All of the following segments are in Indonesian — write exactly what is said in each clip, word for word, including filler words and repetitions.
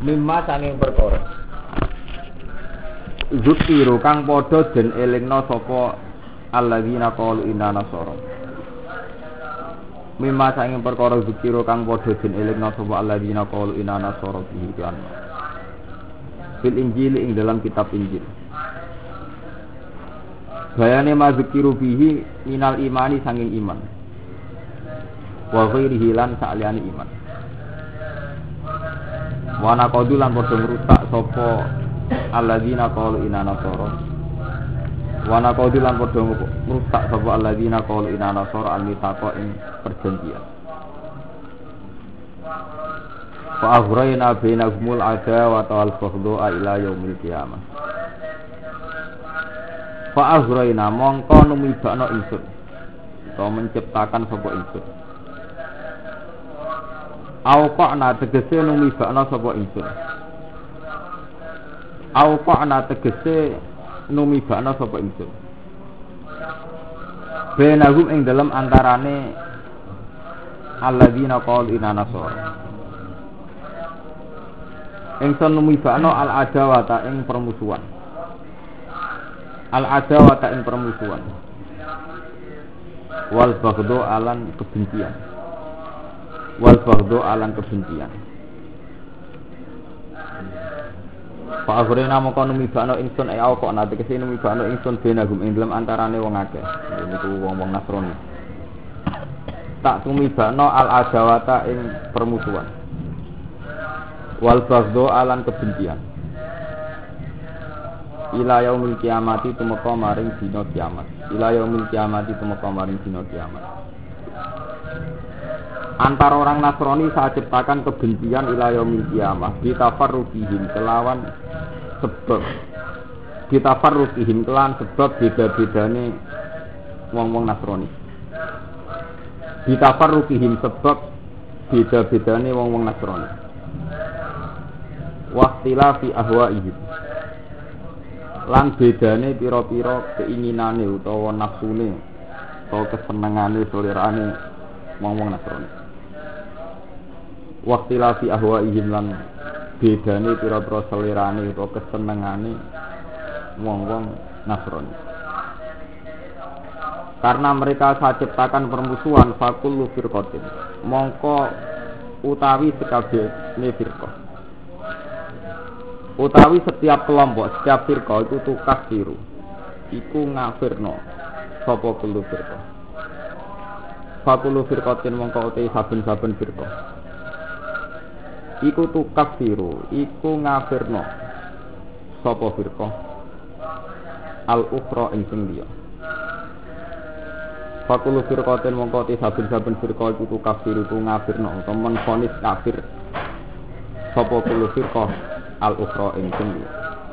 Mimma sanging perkara Zukiru kang padha den elingna sapa alladzina qalu inna nasara. Mimma sanging perkara zukiru kang padha den elingna sapa alladzina qalu inna nasara bihi kan. Fil Injil ing dalam kitab Injil. Bayane ma zukiru bihi minal imani sanging iman. Wa ghairihi lan saliyane iman. Wana qadu lan padha ngrusak sapa alladzina qalu inna nasara. Wana qadu lan padha ngrusak sapa alladzina qalu inna nasara al-mithaqa ing perjanjian. Fa aghrayna bainahumul adawata wal baghdha ila yaumil qiyamah. Fa aghrayna mongko numibakno ingsun. To menciptakan sapa ingsun. Awqa'na tegese numibakna sapa ingsun. Awqa'na tegese numibakna sapa ingsun. Bainahum ing dalem antarane alladzina qalu inna nasara. Ingsun numibakna al-adawata ing permusuhan. Al-adawata ing permusuhan. Wal baghdha alan kebencian. Wal baghdha alan kebencian. Fa aghrena mongko numibakno ingsun e kok nate kese numibakno ingsun benagum ing dalem antarane wong akeh. Niku wong-wong Nasrani. Tak tumibakno al-adawata ing permusuhan. Wal baghdha alan kebencian. Ila yaumil kiamati tumeka maring dina kiamat. Ila yaumil kiamati tumeka maring dina kiamat. Antara orang Nasrani saat ciptakan kebencian ila yaumil kiamah bitafarruqihim kelawan sebab bitafarruqihim kelawan sebab beda-bedane wong-wong Nasrani. Bitafarruqihim sebab beda-bedane wong-wong Nasrani. Waqtilafi ahwaihim lan bedane pira-pira keinginane utawa nafsune utawa kesenengane selerane wong-wong Nasrani. Waqtilafi ahwaihim lan bedane pira-pira selerane utawa kesenengane wong-wong Nasrani. Karena mereka saat ciptakan permusuhan fakullu firqatin mongko utawi sekabehane firqah. Utawi setiap kelompok, setiap firqah itu tukar biru. Iku ngafirno sapa kulo firqah. Fakulu firqatin mongko uti saben-saben firqah. Iku tukar biru, iku ngafirno sapa firqah. Al-ukhra ing sing liya. Fakulu firqatin mongko uti saben-saben firqah iku tukar biru, iku ngafirno utawa menfonis kafir. Sapa kulo firqah al-ukhra ing sing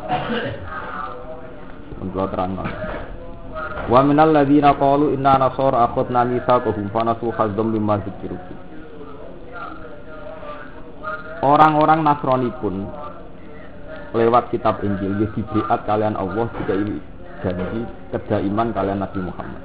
menurut terangkan. Wa minal ladzina qalu inna nasara akhadna mitsaqahum fa nasu hazzam mimma dzikiru. Orang-orang Nasrani pun lewat kitab Injil wis dibiat kalian Allah jika janji kedaiman kalian Nabi Muhammad.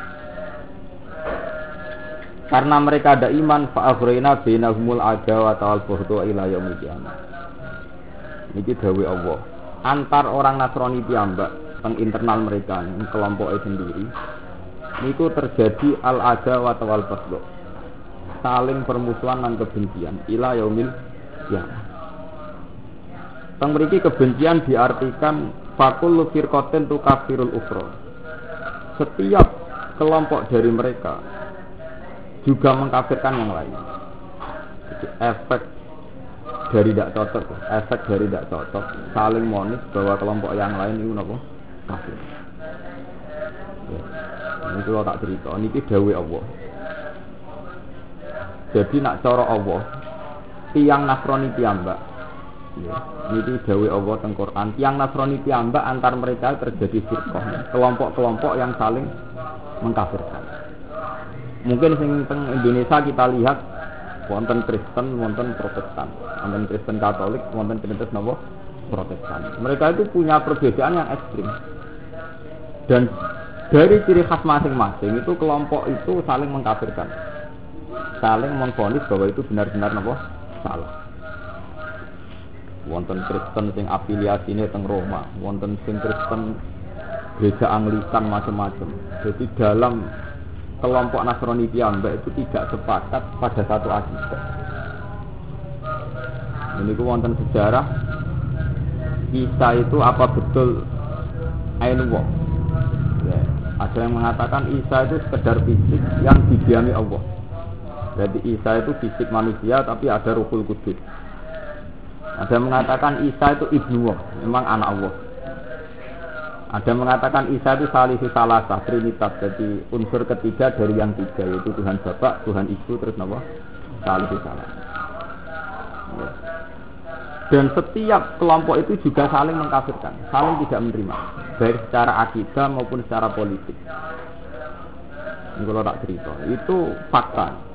Karena mereka ada iman fa aghrayna bainahumul adawata wal baghdha ila yaumil qiyamah. Niki dawuh Allah. Antar orang Nasrani piyambak teng internal mereka ning kelompoknya sendiri niku terjadi al-adawah wal baghdha. Saling permusuhan dan kebencian ila yaumil qiyamah. Teng mriki kebencian diartikan fakul firqatin tukafirul ukhra. Setiap kelompok dari mereka juga mengkafirkan yang lain. Jadi, efek dari tidak cocok, efek dari tidak cocok, saling monis bahwa kelompok yang lain itu apa? Kafir. Ya. Ini kalau tak cerita, ini dawuh Allah. Jadi nak cara Allah, tiang Nasrani piyambak. Ya. Ini dawuh Allah teng Quran. Tiang Nasrani piyambak antar mereka terjadi firqah, kelompok-kelompok yang saling mengkafirkan. Mungkin sing teng Indonesia kita lihat wonten Kristen, wonten Protestan, wonten Kristen Katolik, wonten Kristen napa Protestan. Mereka itu punya perbedaan yang ekstrim. Dan dari ciri khas masing-masing itu kelompok itu saling mengkafirkan, saling memvonis bahwa itu benar-benar napa salah. wonten Kristen sing afiliasine teng Roma, wonten sing Kristen gereja Anglikan macam-macam. Jadi dalam kelompok Nasrani piyambak itu tidak sepakat pada satu akidah. Ini ku wonten sejarah Isa itu apa betul Ainullah. Ya, ada yang mengatakan Isa itu sekedar fisik yang didiami Allah. Jadi Isa itu fisik manusia tapi ada Ruhul Qudus. Ada yang mengatakan Isa itu Ibnu Allah, memang anak Allah. Ada yang mengatakan Isa itu salisu salasah, trinitas, jadi unsur ketiga dari yang tiga, yaitu Tuhan Bapa, Tuhan Ibu, terus nama salisu salasah. Ya. Dan setiap kelompok itu juga saling mengkafirkan, saling tidak menerima, baik secara akidah maupun secara politik. Ini kalau tak cerita, itu fakta.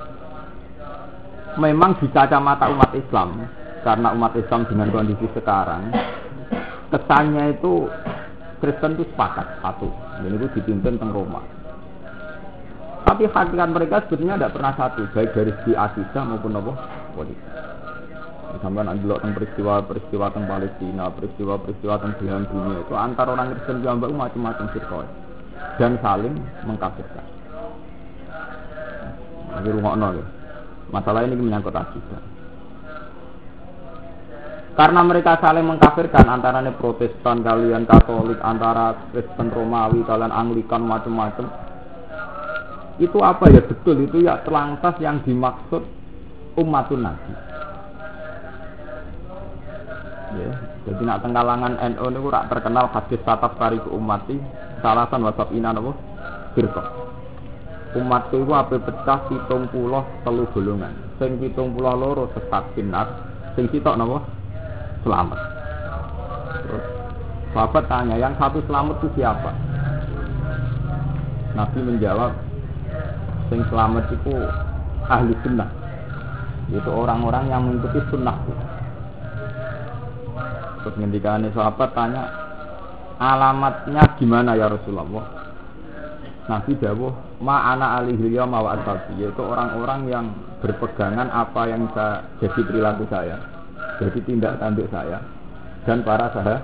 Memang di kacamata umat Islam, karena umat Islam dengan kondisi sekarang, kesannya itu Kristen itu sepakat satu, dan itu dipimpin teng Roma. Tapi hakikat mereka sebenarnya tidak pernah satu, baik dari segi akidah maupun apa politik. Sampai nanti lihat tentang peristiwa-peristiwa tentang Palestina, peristiwa-peristiwa tentang belahan dunia itu antar orang Kristen juga macam-macam firqah dan saling mengkafirkan. Ini rumah nol. Masalah ini menyangkut akidah. Karena mereka saling mengkafirkan antaranya Protestan kalian Katolik, antara Kristen Romawi kalian Anglikan macam-macam. Itu apa ya betul itu ya terlantas yang dimaksud umatun Nabi. Ya, jadi nak tenggalangan N U niku rak terkenal hadis tatap tariku umati salasan wasab inan apa? Firqah. Umat itu apa pecah pitung puluh telu golongan. Sing pitung puluh loro sesat binar, sing sitok napa? Selamat. Terus sahabat tanya, yang satu selamat itu siapa? Nabi menjawab, sing selamat itu ahli sunnah. Itu orang-orang yang mengikuti sunnah. Terus ngendikane sahabat tanya, alamatnya gimana ya Rasulullah? Nabi dawuh, ma'ana alihi yawma wa ashabi, yaitu orang-orang yang berpegangan apa yang saya, jadi perilaku saya, jadi tindak tanduk saya dan para sahabat.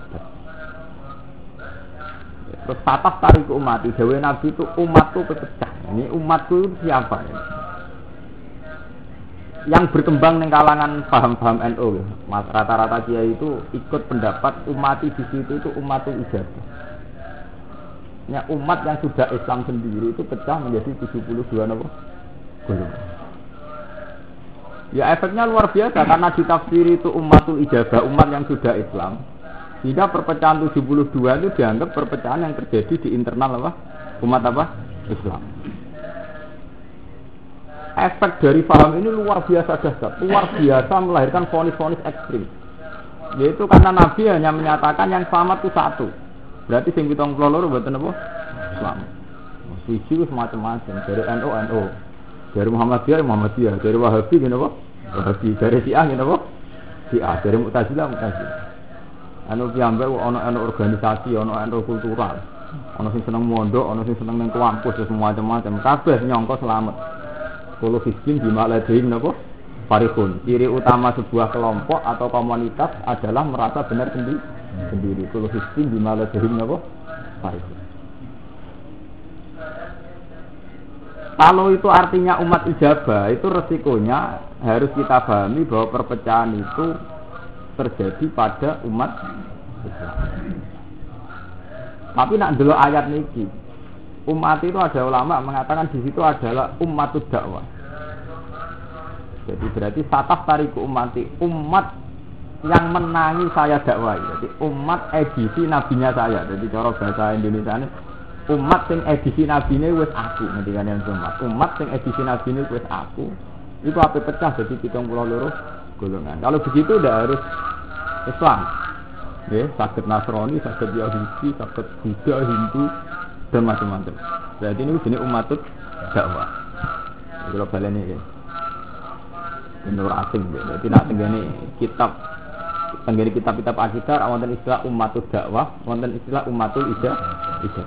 Terus tatah tarik umat, dawuh Nabi itu umatku pecah. Ini umatku itu siapa ya? Yang berkembang di kalangan paham-paham N U, mas rata-rata kiai itu ikut pendapat umat di situ itu umatul ijabah. Ya, umat yang sudah Islam sendiri itu pecah menjadi tujuh puluh dua apa? Golongan. Ya efeknya luar biasa karena ditafsiri itu umatul ijabah, umat yang sudah Islam. Sehingga perpecahan tujuh puluh dua itu dianggap perpecahan yang terjadi di internal apa? Umat apa? Islam. Efek dari paham ini luar biasa dahsyat, luar biasa melahirkan vonis-vonis ekstrim. Yaitu karena Nabi hanya menyatakan yang selamat itu satu. Berarti sing pitung puluh loro mboten apa? Islam. Suci wis macam-macam, dari N U N U, dari Muhammadiyah Muhammadiyah, dari Wahabi ngene apa? Wahabi, dari Syiah ngene apa? Syiah, dari Mu'tazilah Mu'tazilah. Anu piyambak ana ana organisasi, ana ana kultural. Ana sing seneng mondok, ana sing seneng ning kampus, wis macam-macam. Kabeh nyangka selamat. Kulo fiskin di maladheim napa? Farihun. Ciri utama sebuah kelompok atau komunitas adalah merasa benar sendiri. Sendiri. Kulo fiskin di maladheim napa? Farihun. Kalau itu artinya umat ijabah, itu resikonya harus kita pahami bahwa perpecahan itu terjadi pada umat Islam. Tapi nak delok ayat niki, umat itu ada ulama mengatakan di situ adalah ummatud dakwah. Jadi berarti sataf tariku umati, umat yang menangi saya dakwah. Jadi umat edisi nabinya saya. Jadi cara bahasa Indonesia ini umat sing edisi nabine wis aku, ngendikane yang umat. Umat sing edisi nabine wis aku. Itu apa pecah jadi pitung puluh loro golongan. Kalau begitu udah harus Islam. Ya, sakit Nasrani, sakit Yahudi, sakit Buddha, Hindu dan macam-macam. Jadi ini jenis umatut dakwah. Kalau balen ini, menurut asing. Jadi nak tenggene kitab, tenggene kitab-kitab akidah, wonten istilah umatut dakwah, wonten istilah umatul ijab, ijab.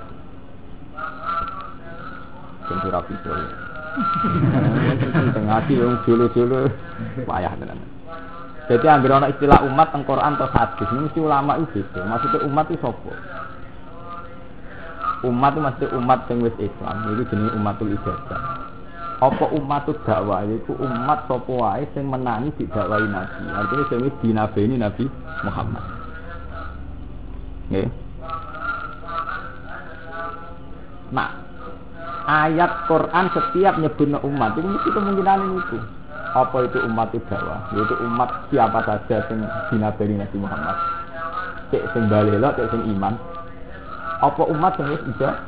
Tentu rapi soalnya. Tengah sih yang julu-julu, payah tenan. Jadi anggere ana istilah umat teng Quran atau hadis, ini mesti ulama itu. Maksudnya umat itu sapa? Umat itu mesti umat sing wis Islam, itu jenenge umatul ijazah. Apa umatul dakwah itu umat sapa wae sing menangi didakwahi Nabi. Artinya sing wis dinabeni Nabi Muhammad. Nggih. Nah, ayat Quran setiap nyebutna umat itu mesti kemungkinan itu. Apa itu umat dakwah? Yaitu umat siapa saja sing dinabeni Nabi Muhammad. Cek sing balelo, cek sing iman. Apa umat sing wis ijazah?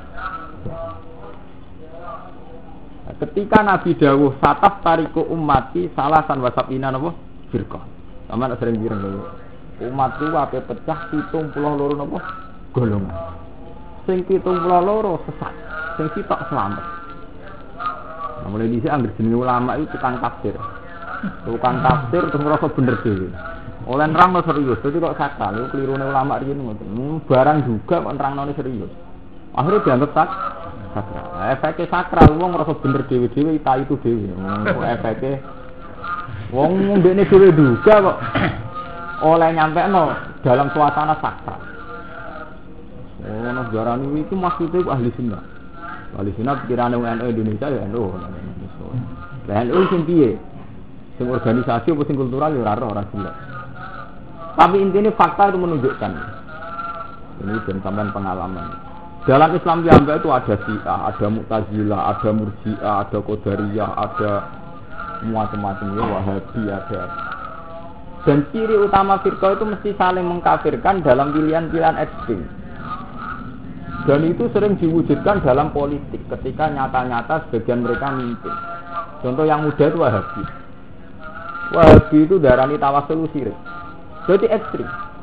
Ketika Nabi dawuh sataf tariku ummati salasan wasabina napa firqah. Sampeyan sering pireng lho. Umatku ape pecah pitung puluh loro napa golongan. Sing pitung puluh loro sesat, sing sitok selamat. Nah, mulai dhisik anggere jenenge ulama itu tukang tafsir. Tukang tafsir terus ngrasa bener dhewe. Oleh nerangno serius, dadi kok sakral iku klirune ulama riyen ngoten. Hmm, barang juga kok nerangnone serius. Akhirnya dianggap sak sakral. Efeke sakral wong ngrasa bener dhewe-dhewe ita itu dhewe. Kok efeke wong ndekne dhewe duga kok oleh nyampekno dalam suasana sakral. Oh, ana sejarah iki maksudnya ahli sunnah. Ahli sunnah pikirane wong N U Indonesia ya N U. Lah N U sing piye? Sing organisasi apa sing kultural ya ora ora jelas. Tapi intinya fakta itu menunjukkan. Ini dan sampean pengalaman. Dalam Islam piyambak itu ada Syiah, ada Mu'tazilah, ada Murji'ah, ada Qadariyah, ada macam-macam ya Wahabi ada. Dan ciri utama firqah itu mesti saling mengkafirkan dalam pilihan-pilihan ekstrem. Dan itu sering diwujudkan dalam politik ketika nyata-nyata sebagian mereka mimpin. Contoh yang muda itu Wahabi. Wahabi itu darani tawassul syirik. Jadi ekstrim.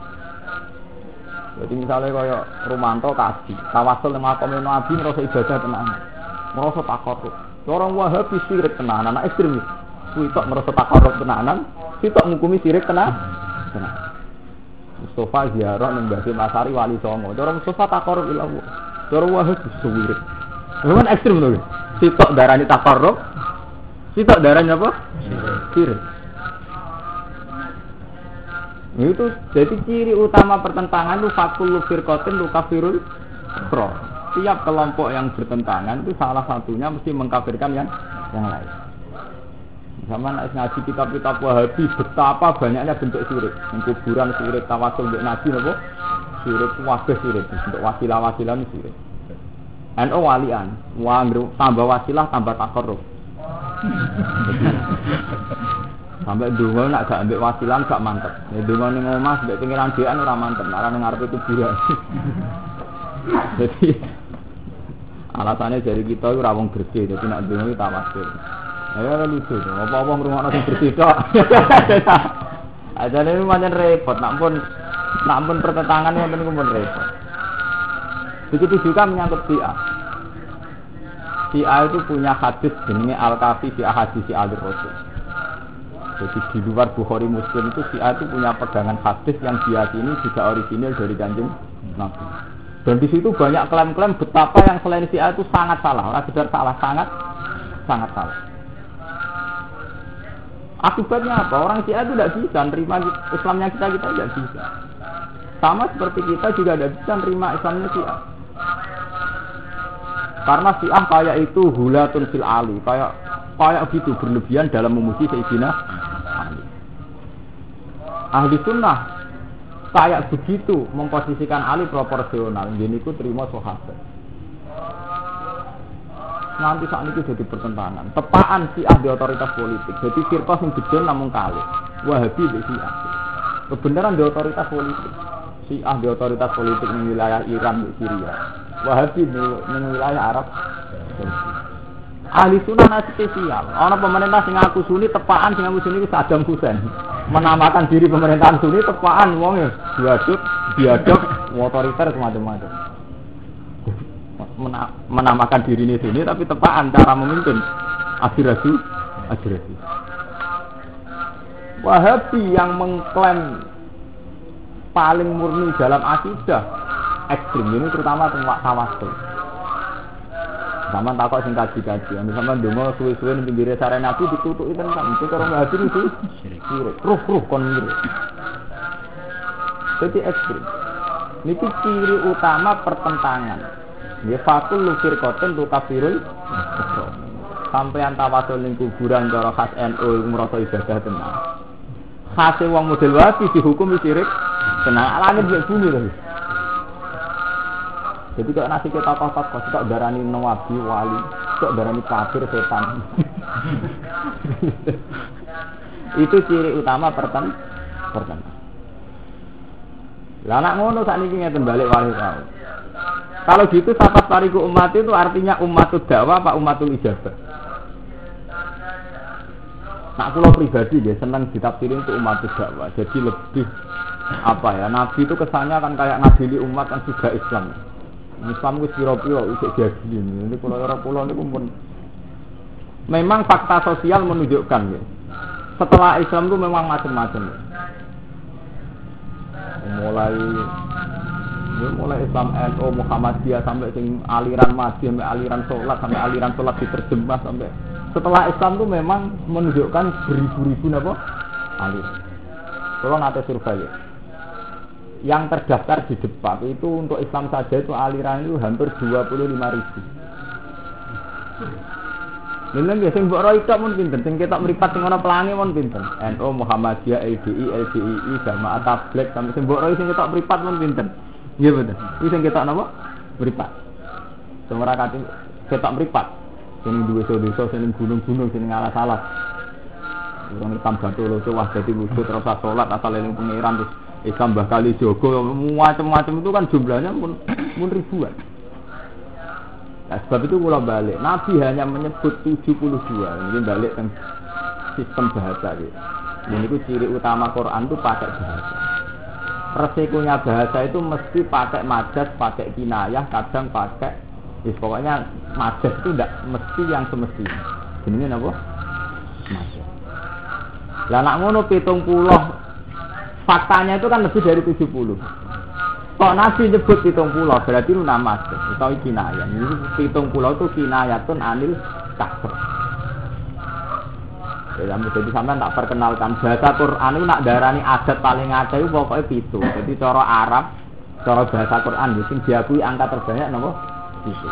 Jadi misalnya kaya Rumanto kaji, tawassul nang makome Nabi ngrasa ibadah tenan. Ngrasa takarrub. Orang Wahabi syirik tenan, anak ekstrim. Kuwi tok ngrasa takarrub tenanan, sitok ngukumi syirik tenan. Tenan. Mustafa ziarah ning Mbah Masari Wali Songo. Cara Mustafa takarrub ila Allah. Cara Wahabi syirik. Memang ekstrim lho. Sitok darani takarrub, sitok darani apa? Syirik. Itu jadi ciri utama pertentangan itu fakul firqatin lukafirul ukhra. Tiap kelompok yang bertentangan itu salah satunya mesti mengkafirkan yang yang lain. Sama nek ngaji kitab-kitab Wahabi betapa banyaknya bentuk syirik. Kuburan syirik, tawasul mbek nabi napa? Syirik kabeh syirik, bentuk wasilah-wasilah syirik. N U walian, wah tambah wasilah tambah takarrub. Sampai dungo nak gak ambek wasilan gak mantep. Ya dungo ning omah mbek pengiran dhewean ora mantep, ora ning ngarepe kuburan. Jadi alasannya dari kita itu ora wong bersih, jadi nak dungo iki tawasul. Ya ora lucu, apa-apa ngrungokno sing bersih tok. Ajane iki pancen repot, nak pun nak pun pertentangan wonten niku pun repot. Begitu juga menyangkut Syiah. Syiah itu punya hadis jenenge Al-Kafi fi Ahadits Al-Rasul. Jadi di luar Bukhari Muslim itu Syiah itu punya pegangan hadis yang diyakini juga original dari Kanjeng Nabi. Dan di situ banyak klaim-klaim betapa yang selain Syiah itu sangat salah, sekedar salah sangat sangat salah. Akibatnya apa? Orang Syiah itu tidak bisa menerima Islamnya kita kita tidak bisa. Sama seperti kita juga tidak bisa menerima Islamnya Syiah. Karena Syiah kayak itu hulatun fil ali, kayak kayak gitu berlebihan dalam memuji Sayyidina Ali. Ahli sunnah kayak begitu memposisikan Ali proporsional, jadi itu terima sahabat. Nanti saat itu jadi pertentangan. Tepaan Syiah di otoritas politik. Jadi firqah yang gede namun kali. Wahabi di Syiah. Kebenaran di otoritas politik. Syiah di otoritas politik di wilayah Iran di Syria. Wahabi di wilayah Arab. Ahli sunnah nasi spesial. Orang pemerintah sing ngaku Sunni tepaan sing ngaku Sunni itu Saddam Hussein. Menamakan diri pemerintahan Sunni tepaan wong ya biadab, biadab, otoriter semacam-macam. Menamakan diri ini Sunni tapi tepaan cara memimpin aspirasi, aspirasi. Wahabi yang mengklaim paling murni dalam akidah ekstrim ini terutama tentang tawasul. Sama takok sing kaji-kaji, sama ndonga suwe-suwe ning pinggire sare Nabi ditutuki tenan, itu karo ngaji itu syirik. Ruh-ruh kon ngirit. Jadi ekstrim. Niki ciri utama pertentangan. Ya fakul lufir koten tu kafirul. Sampai tawasul ning kuburan cara khas N U ngrasa ibadah tenan. Khase wong model wapi dihukum syirik tenan. Langit mek bumi lho. Jadi kalau nasi kita tokoh-tokoh, kita darani nawabi wali, kita darani kafir setan. Itu ciri utama perten, perten. Lah anak ngono saat ini ngeten balik wali tahu. Kalau gitu sahabat tariku umat itu artinya umatud dakwah apa umatul ijabah? Nak kula pribadi dia senang ditafsirin itu umatud dakwah. Jadi lebih apa ya? Nabi itu kesannya kan kayak ngadili umat kan juga Islam. Islam wis pira-pira isih diadili. Ini kula ora kula niku pun memang fakta sosial menunjukkan ya. Setelah Islam itu memang macam-macam. Ya. Mulai ya, mulai Islam N U Muhammadiyah sampai sing aliran Mahdi sampai aliran salat sampai aliran salat diterjemah sampai setelah Islam itu memang menunjukkan beribu-ribu napa aliran. Kalau nate survei ya. Yang terdaftar di depan itu untuk Islam saja itu aliran itu hampir dua puluh lima ribu. Nilai ya sing mbok ro itok mun pinten, sing ketok mripat sing ana pelangi mun pinten. N U Muhammadiyah L D I L D I I Jamaah Tabligh sampai sing mbok ro sing ketok mripat mun pinten. Nggih bener. Iki sing ketok napa? Mripat. Sing ora kate ketok mripat. Sing duwe desa-desa sing gunung-gunung sing alas-alas. Wong hitam batu lho wah dadi wujud terus salat asal eling pangeran terus Islam bakal dijogo macam-macam itu kan jumlahnya pun, pun ribuan. Nah, sebab itu kula balik. Nabi hanya menyebut tujuh puluh dua. Ini balik ke sistem bahasa gitu. Ini itu ciri utama Quran itu pakai bahasa. Resikonya bahasa itu mesti pakai majas, pakai kinayah, kadang pakai is, pokoknya majas itu tidak mesti yang semestinya. Ini apa? Majas. Lah nak ngono pitung puluh faktanya itu kan lebih dari tujuh puluh. Kok Nabi nyebut pitung puluh berarti itu nama atau kinayah. Ini pitung puluh itu kinayatun anil kasr. Ya jadi sampean tak perkenalkan bahasa Quran itu nak darani adat paling akeh itu pokoknya pitu. Jadi cara Arab, cara bahasa Quran sing diakui angka terbanyak napa? Pitu.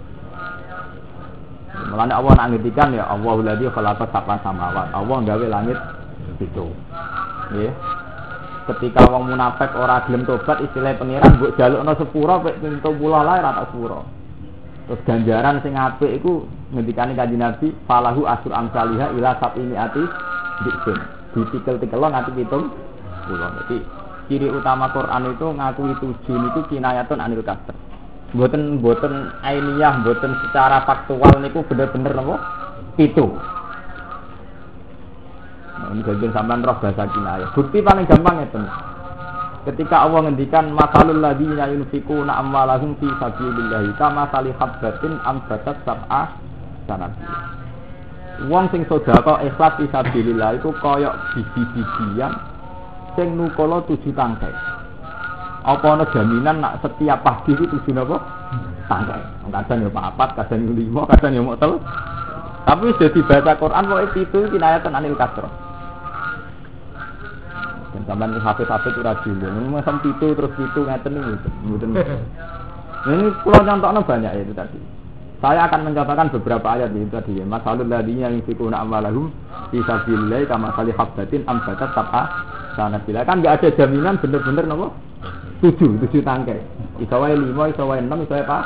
Mulane Allah nak ngendikan ya Allahul ladzi khalaqa sab'a samawat. Allah gawe langit pitu. Nggih. Ketika wong munafik ora gelem tobat istilah pangeran mbok jalukno sepura pek pitung puluh lae ra tak sepura. Terus ganjaran sing apik iku ngendikane Kanjeng Nabi falahu asr amsalihah ila sab'ini ati diksin. Ditikel-tikel nganti pitung puluh. Jadi ciri utama Quran itu ngakui tujuh niku kinayatun anil kasr. Mboten mboten ainiyah, mboten secara faktual niku bener-bener napa? Pitu. Ini bagian sampean roh bahasa kinayah. Bukti paling gampang itu. Ketika Allah ngendikan masalul ladzina yunfikuna amwalahum fi sabilillah kama sali habbatin ambatat sab'a sanabila. Wong sing sedekah ikhlas fi sabilillah iku kaya biji-bijian sing nukala tujuh tangkai. Apa ana jaminan nak setiap pagi itu tujuh napa? Tangkai. Kadang ya papat, kadang ya lima, kadang ya mok telu. Tapi sudah dibaca Quran pokoke pitu kinayatan anil kasra. Dan sampean hafid-hafid ora dulu. Macam pitu terus pitu ngeten niku. Mboten. Ini kula contohnya banyak ya itu tadi. Saya akan mencontohkan beberapa ayat itu tadi ya. Masalul ladzina yunfikuna amwalahum fi sabilillah kama sali habbatin ambatat sab'a sanabila. Kan enggak ada jaminan bener-bener napa? tujuh, tujuh tangkai. Iso wae lima, iso wae enam, iso wae apa?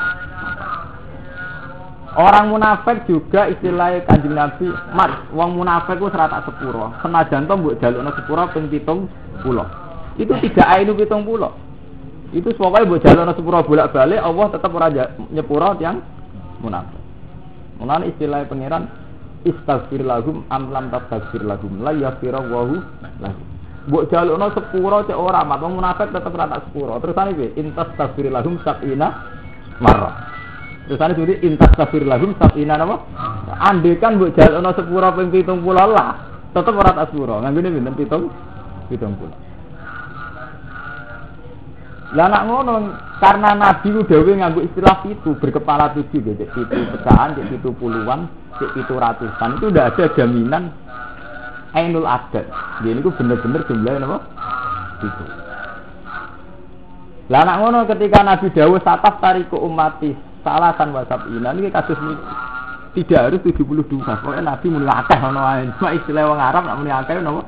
Orang munafik juga istilahnya Kanjeng Nabi, mat, wong munafik ku serata sepuro. Senajan to mbok jalukno sepuro ping pitung puluh. Itu tidak ainu pitung puluh. Itu pokoknya mbok jalukno sepuro bolak-balik Allah tetap ora nyepuro yang munafik. Mulane istilah pangeran istaghfir lahum am lam tastaghfir lahum la yaghfiru Allahu lahum. Mbok jalukno sepuro cek ora mat wong munafik tetep ora tak sepuro. Terusane piye? Intastaghfir lahum sab'ina marrah. Terusane jadi intastaghfir lahum sab'ina napa? Andekan mbok jalukno sepuro ping pitung puluh lah, tetep ora tak sepuro. Nganggone pinten pitung pitung puluh. Lah nak ngono karena Nabi ku dhewe nganggo istilah itu berkepala tujuh gitu, itu pecahan, itu puluhan, itu ratusan itu udah ada jaminan ainul adad. Jadi itu bener-bener jumlahnya apa? Itu. Lah nak ngono ketika Nabi dawuh sataf tariku ummati salasan wasab ina ini kasus ini tidak harus tujuh puluh dua. Pokoknya Nabi muni akeh ono wae. Cuma istilah wong Arab nak muni akeh napa?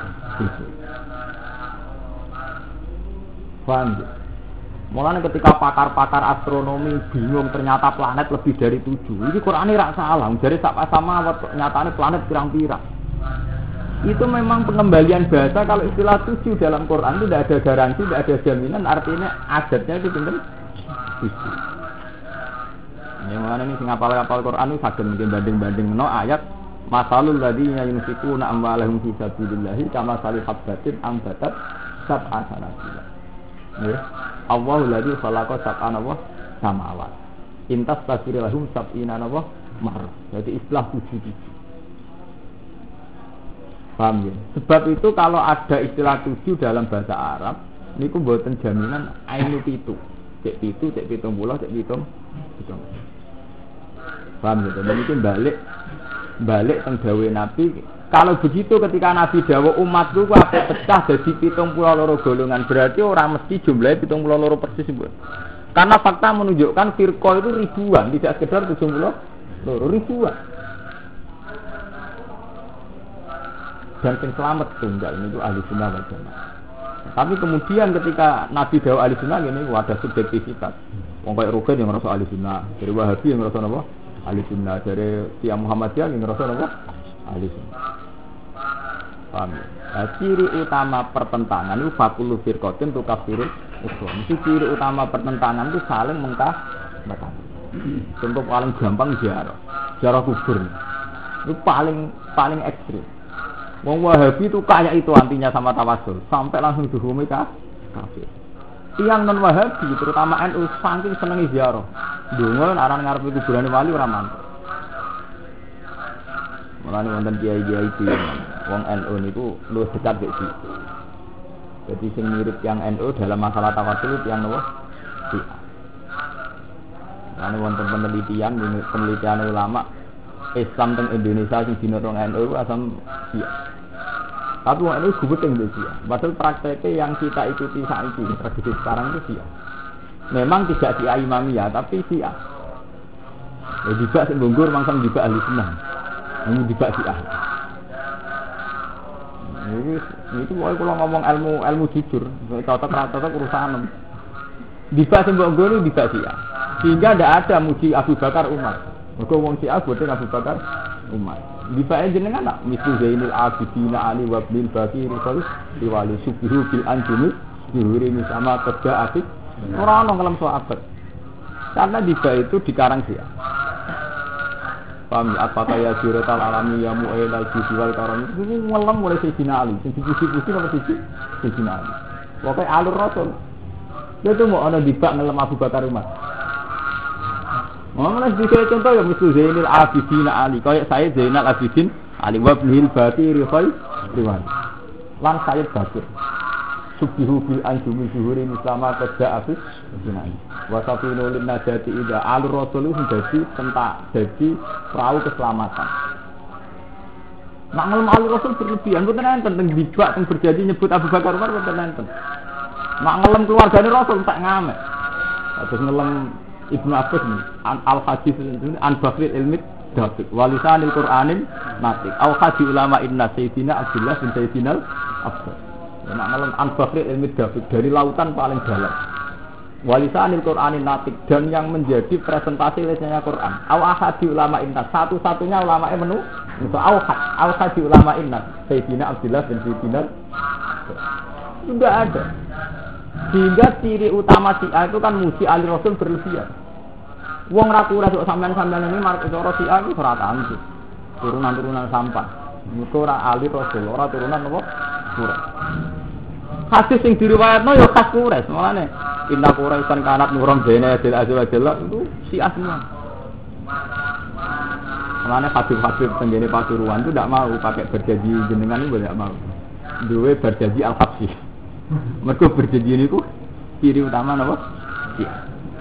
Paham? Mulane ketika pakar-pakar astronomi bingung ternyata planet lebih dari tujuh. Ini Qur'ane rak salah. Jadi sak sama nyatane planet pirang-pirang. Itu memang pengembalian bahasa kalau istilah tujuh dalam Quran itu tidak ada garansi, tidak ada jaminan, artinya adatnya itu benar tujuh. Ya mana ini sing hafal-hafal Quran itu saged mungkin banding-banding no ayat masalul ladzina yunfikuna amwalahum fi sabilillah kama salih habbatin ambatat sab'a sanabila. Ya. Allahu ladzi khalaqa sab'ana wa samawat. Intas tasbirulahum sab'ina wa mar. Jadi istilah tujuh itu. Paham ya? Sebab itu kalau ada istilah tujuh dalam bahasa Arab, niku mboten jaminan ainu pitu. Cek pitu, cek pitung puluh, cek pitung. Pitung. Paham ya? Dan itu balik balik teng dawuh Nabi. Kalau begitu ketika Nabi dawuh umat ku ape pecah jadi pitung puluh loro golongan, berarti orang mesti jumlahnya pitung puluh loro persis, Bu. Karena fakta menunjukkan firqah itu ribuan, tidak sekedar tujuh puluh loro ribuan. Dan yang selamat tunggal itu ahli sunnah wal jamaah. Tapi kemudian ketika Nabi dawuh ahli sunnah ini ada subjektivitas. Wong kaya Rugen yang ngerasa ahli sunnah, dari Wahabi yang ngerasa apa? Ahli sunnah, dari Tiang Muhammadiyah yang ngerasa apa? Ahli sunnah. Paham ya? Nah, ciri utama pertentangan itu fakulu firqatin tukafirul ukhra. Itu ciri utama pertentangan itu saling mengkah mengkah. Contoh paling gampang ziarah. Ziarah kubur. Itu paling paling ekstrim. Wong Wahabi itu kayak itu antinya sama tawasul, sampai langsung dihukumi kafir. Tiang non Wahabi terutama N U saking senengi ziarah. Ndonga aran ngarep kuburane wali ora mantep. Mulane wonten kiai-kiai iki wong N U niku luwih dekat mek situ. Jadi sing mirip yang N U dalam masalah tawasul yang nopo? Syiah. Mulane wonten penelitian penelitian ulama Islam teng Indonesia sing dinotong N U asam Syiah. Tapi wong itu gubeting mbek Syiah. Padahal prakteknya yang kita ikuti saiki tradisi sekarang itu Syiah. Memang tidak Syiah Imamiyah tapi Syiah. Ya juga sing ngunggur mangsang juga ahli sunnah. Ini juga Syiah. Ini itu wae kula ngomong ilmu ilmu jujur, cocok-cocok urusan. Dibak sing ngunggur dibak Syiah. Sehingga tidak ada muji Abu Bakar Umar. Mergo wong Syiah boten Abu Bakar Umar. Dibake jenengan nak mislu Zainul Abidin Ali wa bil Baqir rifal diwali subihu bil anjumi diwiri sama kerja apik ora ono ngelem sahabat. Karena dibak itu dikarang Syiah. Paham apa kaya siratal alami ya mu'ailal jiwal karon itu ngelem mulai Sayyidina Ali sing dipuji-puji nomor siji Sayyidina Ali. Pokoke alur Rasul. Itu mau ana dibak ngelem Abu Bakar Umar. Mana sedikit contoh ya misal Zainal Abidin Ali, kayak saya Zainal Abidin Ali wabnil Baqir rifal riwan. Lan saya Baqir. Subbihu bil anjumi zuhuri mislama kerja afis jinai. Wasafinu lin najati ida alur rasul jadi tentak jadi perahu keselamatan. Nak ngelem alur rasul berlebihan, betul enten teng dibak teng berjanji nyebut Abu Bakar Umar betul enten. Nak ngelem keluargane rasul tak ngamek. Terus ngelem Ibnu Abbas al-hadis an Bakri ilmi dafiq walisanil Qur'anin natik au hadis ulama inna sayyidina Abdullah bin Sayyidina Abbas. Nak ngelem an Bakri ilmi dafiq dari lautan paling dalam. Walisanil Qur'anin natik dan yang menjadi presentasi lesnya Quran. Au hadis ulama inna satu-satunya ulama menu itu au au hadis ulama inna Sayyidina Abdullah bin Sayyidina sudah ada. Sehingga ciri utama Syiah itu kan muji Ali Rasul berlebihan. Wong ra kuras kok sampean-sampean ini marek cara Syiah iki ora tantu. Turunan-turunan sampah. Muga ora Ali Rasul, ora turunan apa? Kuras. Hadis sing diriwayatno ya khas kuras, makane inna quraisan kanat nuron bene adil azwajillah itu Syiah semua. Makane hadis-hadis tenggene Pasuruan itu ndak mau pakai berjanji jenengan itu ndak mau. Duwe berjanji al-habsi. Mergo berjanji niku ciri utama apa? Syiah.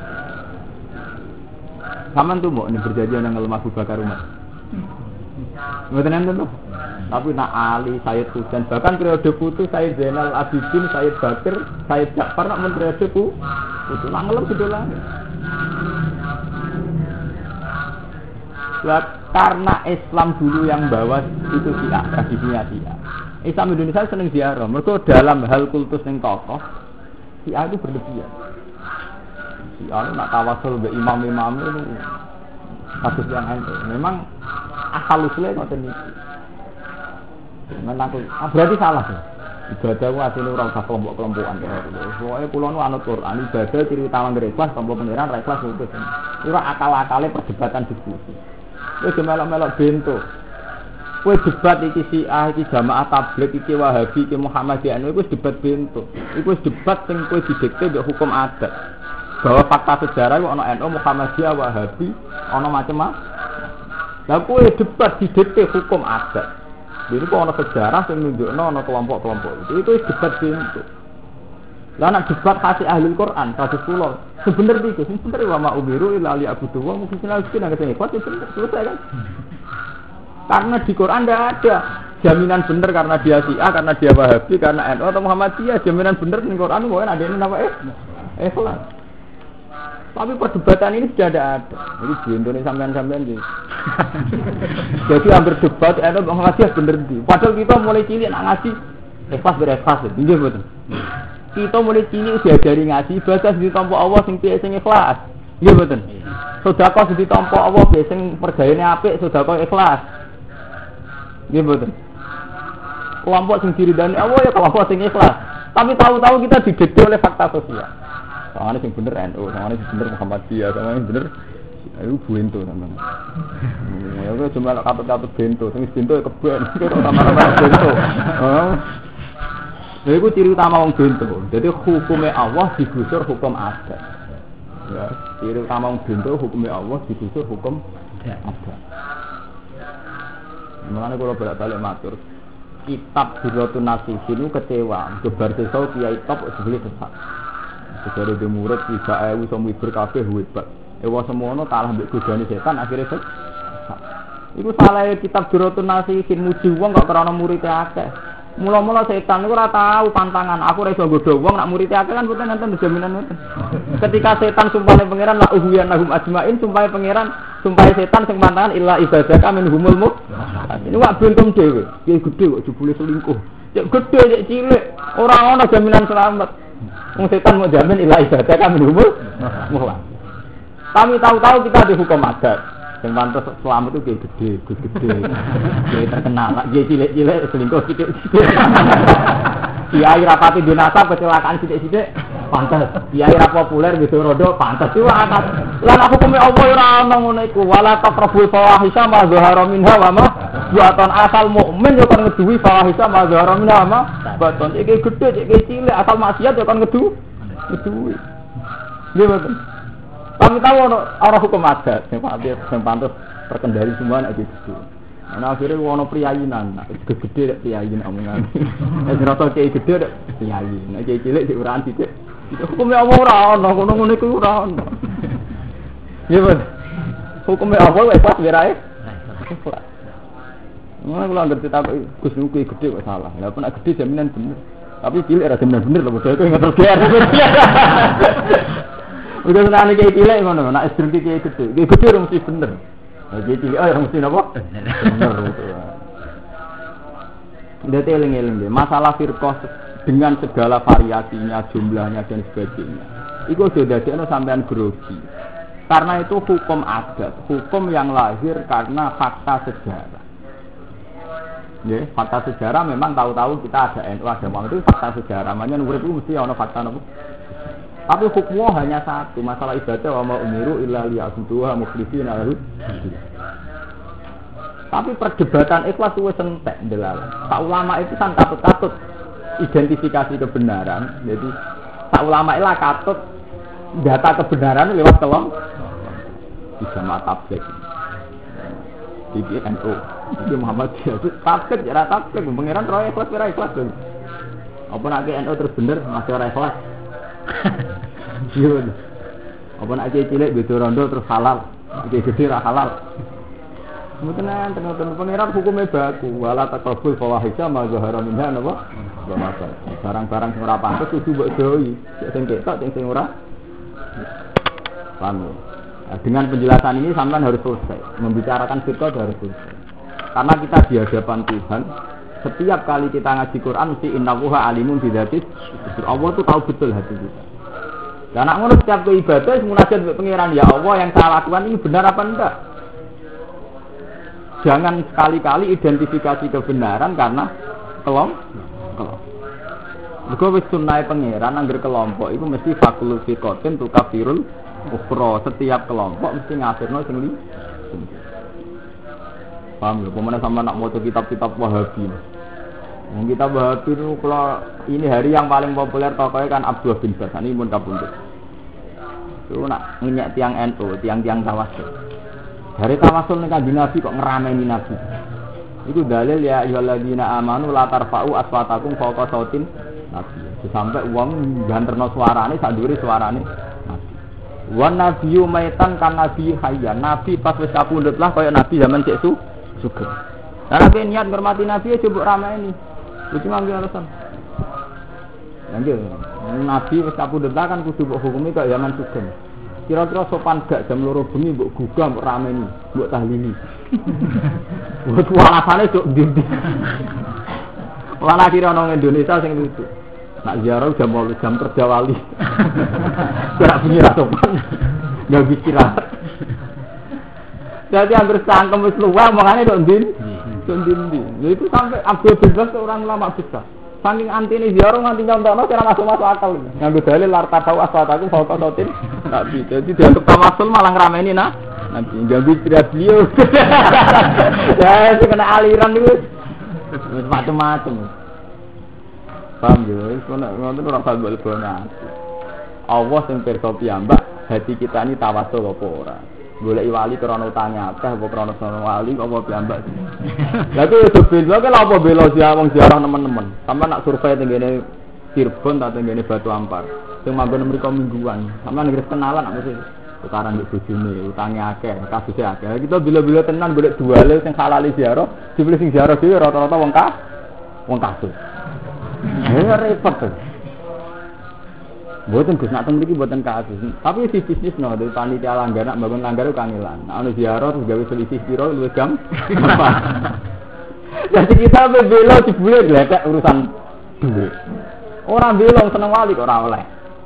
Saman tuh mau ini berjanji nang lemah Abu Bakar Umar. Mboten enten tuh. Tapi nak Ali, Sayyid Husain, bahkan periode putu Sayyid Zainal Abidin, Sayyid Bakir, Sayyid Ja'far nak men periode putu. Putu nang ngelem didolan. Lah karena Islam dulu yang bawa itu Syiah, tradisinya Syiah. Islam Indonesia seneng ziarah. Mergo dalam hal kultus ning tokoh Syiah itu berlebihan. Syiah nak tawasul be imam-imam itu kasus yang ente. Memang asal usulnya ngoten iki. Memang aku ah, berarti salah ya. Ibadah ku asline ora usah kelompok-kelompokan ya. Pokoke kula nu anut Quran, ibadah ciri utama ikhlas tanpa pangeran ra ikhlas itu. Ora akal-akale perdebatan diskusi. Wis melok-melok bento. Kowe debat iki Syiah, iki Jamaah Tabligh, iki Wahabi, iki Muhammadiyah, iku wis debat bento. Iku wis debat sing kowe didikte mbek hukum adat. Bahwa fakta sejarah iku ana N U, Muhammadiyah, Wahabi, ana macam-macam. Lah kowe debat didikte hukum adat. Jadi kok ana sejarah sing nunjukno ana kelompok-kelompok itu. Itu wis debat bento. Lah nek debat khasi ahli Quran, kados kula, sebener iki, sing bener wa ma umiru illa li abudu wa mukhlishina lahu nang kene kuat bener selesai kan. Karena di Quran tidak ada jaminan benar karena dia Syiah, karena dia Wahabi, karena N U atau Muhammadiyah. Jaminan benar di Quran bukan ada ini nama eh, ikhlas. Tapi perdebatan ini sudah ada. Jadi di Indonesia sampean-sampean gitu. Jadi hampir debat N U Muhammadiyah bener di. Padahal kita mulai cilik nak ngaji ikhlas berikhlas, nggih mboten. Kita mulai cilik diajari ngaji ibadah ditampa Allah sing piye sing ikhlas. Nggih mboten. Sedekah ditampa Allah piye sing pergayane apik, sedekah ikhlas. Nggih mboten. Kelompok sing diridani Allah ya kelompok sing ikhlas. Tapi tahu-tahu kita didikte oleh fakta sosial. Soalnya sing bener N U, soalnya sing bener Muhammadiyah, soalnya sing bener ayo bento sampean. Ya kok cuma katut-katut bento, sing bento ya keben, sama-sama bento. Heeh. Lha iku ciri utama wong bento. Dadi hukume Allah digusur hukum adat. Ya, ciri utama wong bento hukume Allah digusur hukum adat. Mulane kula bolak-balik matur, kitab Durratun Nasihin itu kecewa, gebar desa kiai top sebeli sesat. Segere de murid tiga ribu iso mibur kabeh hebat. Ewa semono kalah mbek godane setan akhire sesat. Iku salah kitab Durratun Nasihin muji wong kok krana murid akeh. Mula-mula setan niku ora tahu pantangan. Aku ora iso nggodho wong nak murid akeh kan boten enten jaminan ngoten. Ketika setan sumpahane pangeran la uhiyan lahum ajmain, sumpahe pangeran, sumpahe setan sing pantangan illa ibadaka minhumul mu. Ini wak bentum dhewe. Ki gedhe kok jebule selingkuh. Cek gedhe cek cilik, ora ana jaminan selamat. Wong setan mau jamin illa ibadaka minhumul muhlah. Kami tahu-tahu kita dihukum adat. Yang pantas selamat itu kayak gede, gede, kayak terkenal. Dia cilik-cilik selingkuh sidik-sidik. Kiai rapati dinasab kecelakaan sidik-sidik, pantas. Kiai rap populer gitu rodo, pantas. Itu atas. Lan aku kumi Allah ora ana ngono iku. Wala taqrabul fawahisha ma zahara minha wa ma buatan asal mukmin yo kon ngeduwi fawahisha ma zahara minha ma baton. Iki gede, iki cilik asal maksiat yo kon ngedu. Ngeduwi. Nggih mboten. Kami tahu orang hukum adat, yang pantas, yang pantas terkendali semua nak gitu. Nah akhirnya wono priayinan, gede-gede priayin omongan. Nek rasa kiai gede priayin, nek kiai cilik diuran sithik. Hukumnya apa ora ono, ngono-ngono iku ora ono. Nggih, Mas. Hukumnya apa wae pas wirae? Ikhlas. Ngono kula ngerti tak Gus Nuki gede kok salah. Lah nek gede jaminan bener. Tapi cilik ora jaminan bener lho, padha iku ngeter-ger. Udah senang kayak cilik ngono, nak istri kayak gede, kayak gede orang mesti bener. Kayak cilik, oh orang mesti apa? Bener. Udah teling-eling deh. Masalah firqah dengan segala variasinya, jumlahnya dan sebagainya. Itu sudah ada sampean grogi. Karena itu hukum adat, hukum yang lahir karena fakta sejarah. Ya, fakta sejarah memang tahu-tahu kita ada N U, ada Muhammad itu fakta sejarah. Makanya urip itu mesti ana fakta apa? Tapi hukumnya hanya satu, masalah ibadah wa ma umiru illa liya'buduha mukhlishina lahu. Tapi perdebatan ikhlas itu entek ndelalan. Pak ulama itu kan katut-katut identifikasi kebenaran. Jadi pak ulama itu katut data kebenaran lewat kelom bisa matapsek. Iki N U, iki Muhammadiyah, tapsek ora tapsek, pangeran roh ikhlas ora ikhlas. Apa nek N U terus bener masih ora ikhlas? Yo. Apa nak cilik beda rondo terus halal. Iki gede ra halal. Mboten tenan pangeran hukume baku wala taqabul fawahisha ma zahara minha napa? Barang-barang sing ora pantes kudu mbok jauhi. Sing ketok sing ora. Paham. Nah, dengan penjelasan ini sampean harus selesai. Membicarakan firqah harus selesai. Karena kita di hadapan Tuhan, setiap kali kita ngaji Quran mesti innallaha alimun bidzatis. Allah tuh tahu betul hati kita. Dan nak ngono setiap ibadah munajat mbek pangeran, ya Allah yang saya lakukan ini benar apa enggak? Jangan sekali-kali identifikasi kebenaran karena kelompok. Mergo wis sunnahe pangeran angger kelompok itu mesti fakul fiqatin tu kafirul ukhra. Setiap kelompok mesti ngafirno sing li. Paham lho, pemene sampean nak maca kitab-kitab Wahabi. Wong kitab Wahabi itu kalau ini hari yang paling populer tokohnya kan Abdullah bin Bas, ini pun kabundut. Itu nak nginyak tiang N U, tiang-tiang tawasul. Dari tawasul ning Kanjeng Nabi kok ngerameni Nabi. Itu dalil ya ayyuhalladzina amanu la tarfa'u aswatakum fawqa sautin Nabi. Sampai wong ganterno suarane sak dhuwure suarane Nabi. Wan nabiyyu maitan kan nabi hayyan. Nabi pas wis kapundhut lah kaya nabi zaman cek su sugeng. Lah nabi niat ngurmati nabi ya coba ramai ini. Iki mangke alasan. Lanjut. Nabi wis kapundhut kan kudu mbok hukumi kaya zaman sugeng. Kira-kira sopan gak jam loro bengi mbok gugah mbok rameni, mbok tahlili. Buat alasane cuk ndi-ndi. Wala kira nang Indonesia sing lucu. Nak ziarah jam delapan jam kerja wali. Gerak bunyi ra sopan. Enggak bicara. Jadi hampir sangkem wis luwih omongane tok ndin. Tok ndi. Itu sampai Abdul bin Bas orang lama besar. Saking antine ziarah nganti nyontokno ora masuk-masuk akal. Nganggo dalil larta tau aswataku fauqa sautin. Enggak bisa. Jadi dianggap tamasul malah ngrameni nah. Nanti ganggu istirahat beliau. Ya, itu kena aliran itu. Macam-macam. Paham ya? Ngono ora usah bal-balan. Allah sing pirsa piyambak, hati kita ini tawasul apa ora. Golek wali krana utange akeh apa krana sono wali apa piyambak. Lah itu yo bela kan apa bela siapa wong ziarah teman-teman. Sampe nak survei teng ngene Cirebon ta teng ngene Batu Ampar. Sing manggon mriko mingguan. Sampe nggres kenalan apa sih? Tukaran di bojone, utange akeh, kasuse akeh. Kita bila-bila tenan golek duale sing halal ziarah, dibeli sing ziarah dhewe rata-rata wong ka wong kasus. Ya repot tuh. Mboten Gus nak teng mriki mboten kasus. Tapi si bisnis no dari panitia langgar nak bangun langgar ku kangelan. Nak ono ziarah terus gawe selisih piro luwih gam. Jadi kita bela dibule gletek urusan duit. Ora bela seneng wali kok ora oleh.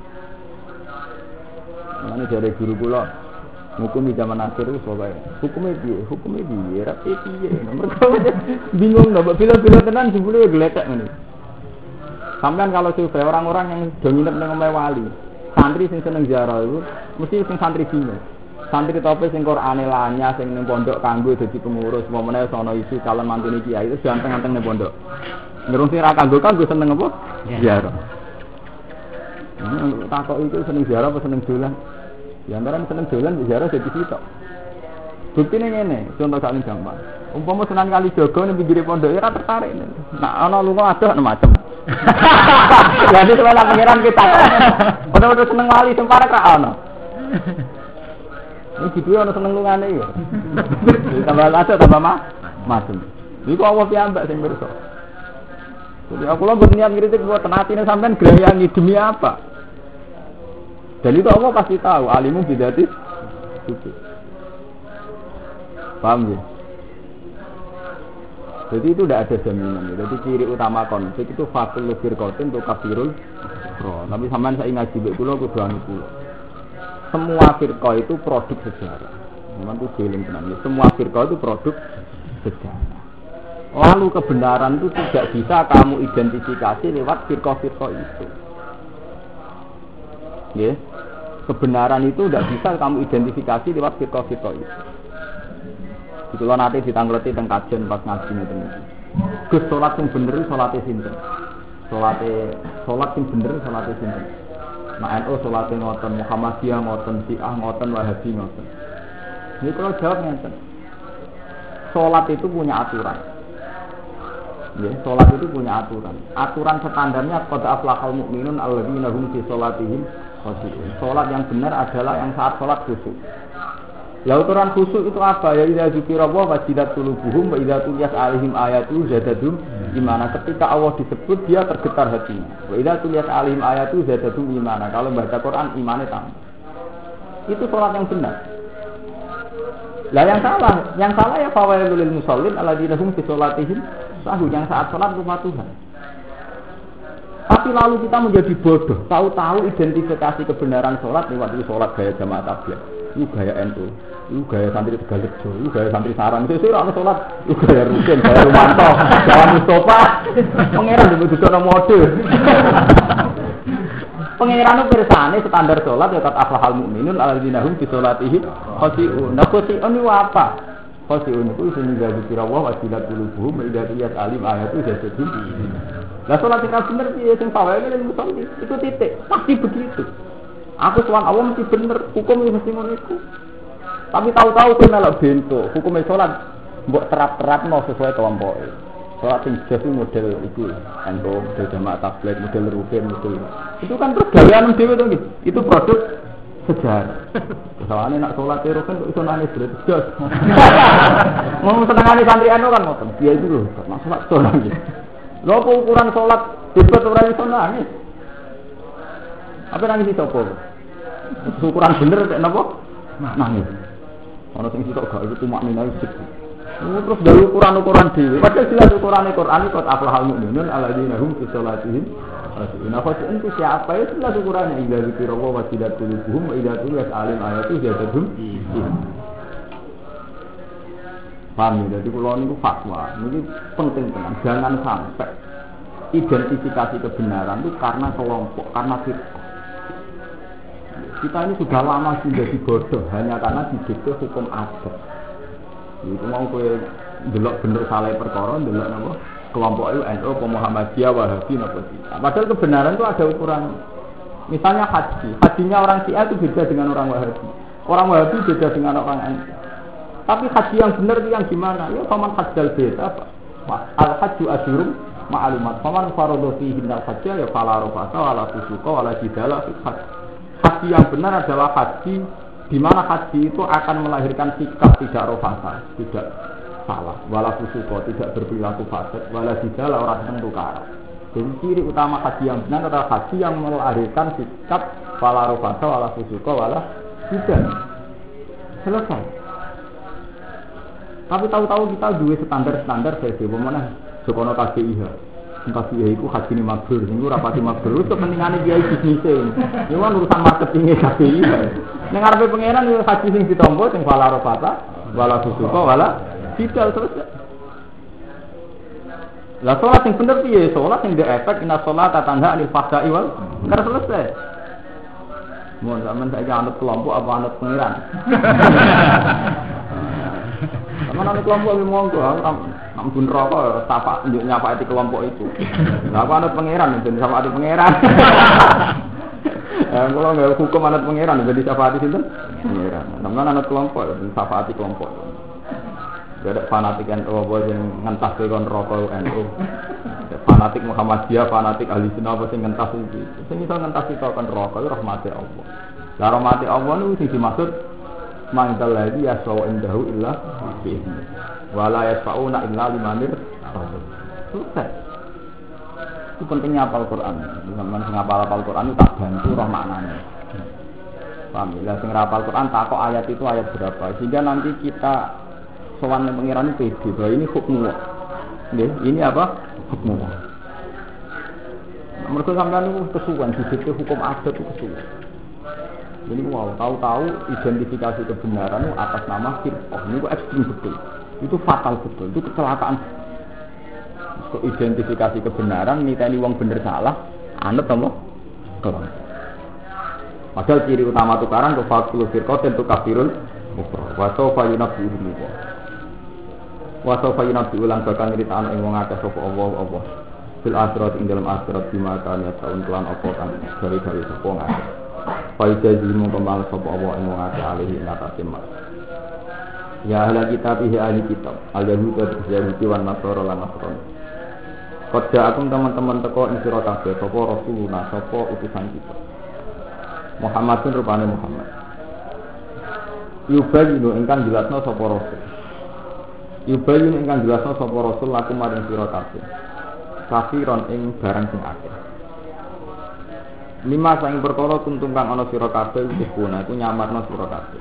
Mana dari guru kula hukum di zaman akhir itu soalnya hukumnya piye hukumnya piye rapi piye mereka bingung nggak bila-bila tenan jebule geletek ngene sampean kalau survei orang-orang yang dominan dengan wali santri sing seneng ziarah itu mesti sing santri bingung santri tope sing Qur'ane lanya sing ning pondok kanggo dadi pengurus momene sono isu calon mantune kiai itu ganteng-ganteng ning pondok ngerung sing ra kanggo kanggo seneng apa ziarah takok itu seneng ziarah apa seneng dolan ya antara seneng dolan ziarah jadi sitok buktine ngene contoh sak gampang umpama Sunan Kalijaga ning pinggire pondok ora tertarik nek ana lunga adoh macem jadi sebenarnya pengiran kita padha-padha seneng wali sing parek ra ana ini gitu ana seneng lungane ya tambah adoh tambah mah macem iku apa piyambak sing pirsa jadi aku lho mboten niat ngritik buat tenatine sampean grayangi demi apa. Dan itu Allah pasti tahu alimu bidatis itu. Paham ya? Jadi itu tidak ada jaminan. Jadi ciri utama konflik itu fatul firqatin tu kafirul ukhra. Tapi sampean saya ngaji mbek kula kudu anu kula. Semua firqah itu produk sejarah. Memang itu jeling tenan. Semua firqah itu produk sejarah. Lalu kebenaran itu tidak bisa kamu identifikasi lewat firqah-firqah itu. Ya, kebenaran itu tidak bisa kamu identifikasi lewat firqah-firqah itu. Itulah nanti ditanggleti teng kajian pas ngaji ngeten iki. Gus salat sing bener salate sinten? Salate salat sing bener salate sinten? Nah, N U salate ngoten, Muhammadiyah ngoten, Syiah ngoten, Wahabi ngoten. Ini kalau jawab ngeten. Salat itu punya aturan. Ya, sholat itu punya aturan. Aturan standarnya qad aflahal mu'minun alladzina hum fi sholatihim khashi'un. Sholat yang benar adalah yang saat sholat khusyuk. Ya ukuran khusyuk itu apa? Ya idza dzikra wa wajilat qulubuhum wa idza tuliyat alaihim ayatu zadadum imana. Ketika Allah disebut dia tergetar hatinya. Wa idza tuliyat alaihim ayatu zadadum imana. Kalau baca Quran imannya tambah. Itu sholat yang benar. Lah yang salah, yang salah ya fawailul lil musallin alladzina hum fi sholatihim sahun, yang saat sholat lupa Tuhan. Tapi lalu kita menjadi bodoh, tahu-tahu identifikasi kebenaran sholat lewat itu sholat gaya jamaah tabligh, itu gaya N U, itu gaya santri Tegalrejo, itu gaya santri Sarang, itu orang sholat, itu gaya Rukin, gaya Rumanto, gaya Mustafa, pangeran juga ada mode. Pangeran itu bersane standar sholat ya kat aflahal mu'minun alladzina hum fi sholatihim khashi'un. Nah khashi'un itu apa? Khashi'un itu sehingga dzikra wa wajilat qulubuhum idza tuliyat alim ayatu jadidun. Lah salat kita bener piye sing fawaile lil musalli itu titik pasti begitu. Aku sowan Allah mesti bener, hukum mesti ngono iku. Tapi tahu-tahu kowe melok bento, hukume salat mbok terap-terapno sesuai kelompoke. Salat sing jelas model iku, ento model jamaah tabligh, model rukin, model. Itu kan pergayaan dhewe to nggih. Itu produk sejarah. Soalnya nak sholat terus kan iso nangis berarti jos. Mau senengane santri anu kan ngoten. Dia itu lho, nak sholat iso nangis. Lho apa ukuran sholat debat ora iso nangis? Apa nangis itu apa? Ukuran bener nek napa? Nangis. Ana sing sitok gak itu cuma minai sik. Terus dari ukuran-ukuran dhewe. Padahal jelas ukurane Quran iki qad aflahal mu'minun alladzina hum fi sholatihim khashi'un. Khashi'un itu siapa? Ya jelas ukurannya idza dzikra wa wajilat qulubuhum wa idza tuliyat alim ayatu zadadhum iman. Paham ya? Jadi kula niku fatwa, ini penting tenan. Jangan sampai identifikasi kebenaran itu karena kelompok, karena firqah. Kita ini sudah lama sudah dibodoh hanya karena didikte hukum adat. Itu mau kowe delok bener salah perkara, delok napa? Kelompok itu N U, Muhammadiyah, Wahabi, napa sih? Padahal kebenaran itu ada ukuran. Misalnya haji, hajinya orang Syiah itu beda dengan orang Wahabi. Orang Wahabi beda dengan orang N U. Tapi haji yang benar itu yang gimana? Ya faman hajjal bait apa? Al hajju asyurum ma'lumat. Faman faradha fihi al hajja ya fala rafasa wala fusuqa wala jidala fil hajj. Haji yang benar adalah haji di mana haji itu akan melahirkan sikap tidak rafasa, tidak salah, wala fusuqa, tidak berperilaku fasik, wala jidala orang yang tukar. Jadi ciri utama haji yang benar adalah haji yang melahirkan sikap fala rafasa wala fusuqa wala jidala. Selesai. Tapi tahu-tahu kita dua standar-standar versi bagaimana sekono K B I H. K B I H itu haji ini mabrur, ini rapati mabrur. Itu kepentingannya dia bisnisnya. Ini kan urusan marketingnya K B I H. Yang ngarepe pengenan itu haji sing ditompo, sing wala rofata, wala fusuqa, wala bidal selesai. Lah sholat yang bener piye? Sholat yang dia efek inna sholata tanha anil fahsya'i wal munkar selesai. Mau zaman saya anut kelompok apa anut pengiran? Sama nanti kelompok ini monggo, nampun rokok, sapa nyapa itu kelompok itu. Nah, apa anut pangeran, jadi sama anut pangeran. Eh, kalau nggak hukum anut pangeran, jadi sapa hati itu pangeran. Namun anut kelompok, jadi sapa hati kelompok. Jadi fanatik N U apa yang ngentas ke kon rokok N U. Fanatik Muhammadiyah, fanatik ahli sunnah apa yang ngentas itu. Sing iso ngentas itu kon rokok itu rahmati Allah. Lah rahmati Allah itu sing dimaksud mangkal lagi ya saw indahu illa bihi wala yasfauna illa limanir selesai. Itu pentingnya hafal Quran. Zaman sing hafal Quran itu tak bantu roh maknanya. Paham ya? Sing hafal Quran takok ayat itu ayat berapa sehingga nanti kita sowan nang pengiran P D bahwa ini hukum Allah. Nggih, ini apa? Hukum Allah. Mergo sampean niku kesuwen disitu hukum adat itu kesuwen. Jadi wow, tahu-tahu identifikasi kebenaran itu atas nama firqah. Ini itu ekstrim betul. Itu fatal betul. Itu kecelakaan. So, identifikasi kebenaran, niteni wong bener salah, anut apa? Kelompok. Padahal ciri utama tukaran ke fatul firqah dan tukafirun ukra. Wa sawfa yunabbi'u bihi. Wa sawfa yunabbi'u lan bakal nyritakno ing wong akeh sapa Allah Allah. Fil akhirat ing dalam akhirat bima kan ya taun kelan apa kan dari-dari sapa ngakeh. Faidah jimu kembali sopo Allah yang mengatakan alihi ngatasi mas. Ya ahli kitab ihi ahli kitab al Yahudi al Yahudi wan Nasara lan Nasrani. Kodja akum teman-teman teko ing sira kabeh sapa rasuluna sapa utusan kita. Muhammadun rupane Muhammad. Yubayinu ingkang jelasno sapa rasul. Yubayinu ingkang jelasno sapa rasul lakum maring sira kabeh. Kafiron ing barang sing akeh. Lima saing perkara kuntum kang ana sira kabeh wis kuna iku nyamarno sira kabeh.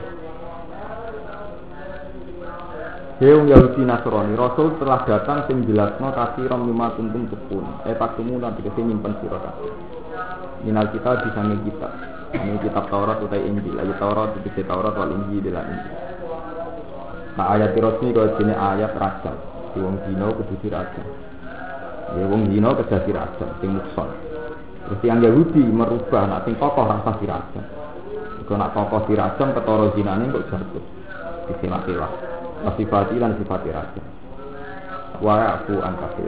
Deung Yahudi Nasrani, Rasul telah datang sing jelasno kafiron lima kuntum tukun. Eh taktumu lan tegese nyimpen sira kabeh. Minal kita disane kita. Ini kitab Taurat utai Injil, ayat Taurat itu Taurat wal Injil lan Injil. Nah ayat resmi kaya dene ayat raja. Wong dina kudu diraja. Ya wong dina kudu diraja sing mukson. Terus yang Yahudi merubah nak sing tokoh rasa diraja. Iku nak tokoh dirajam ketara zinane kok jatuh. Disemak-semak. Sifati lan sifati raja. Wa ya'fu an kafir.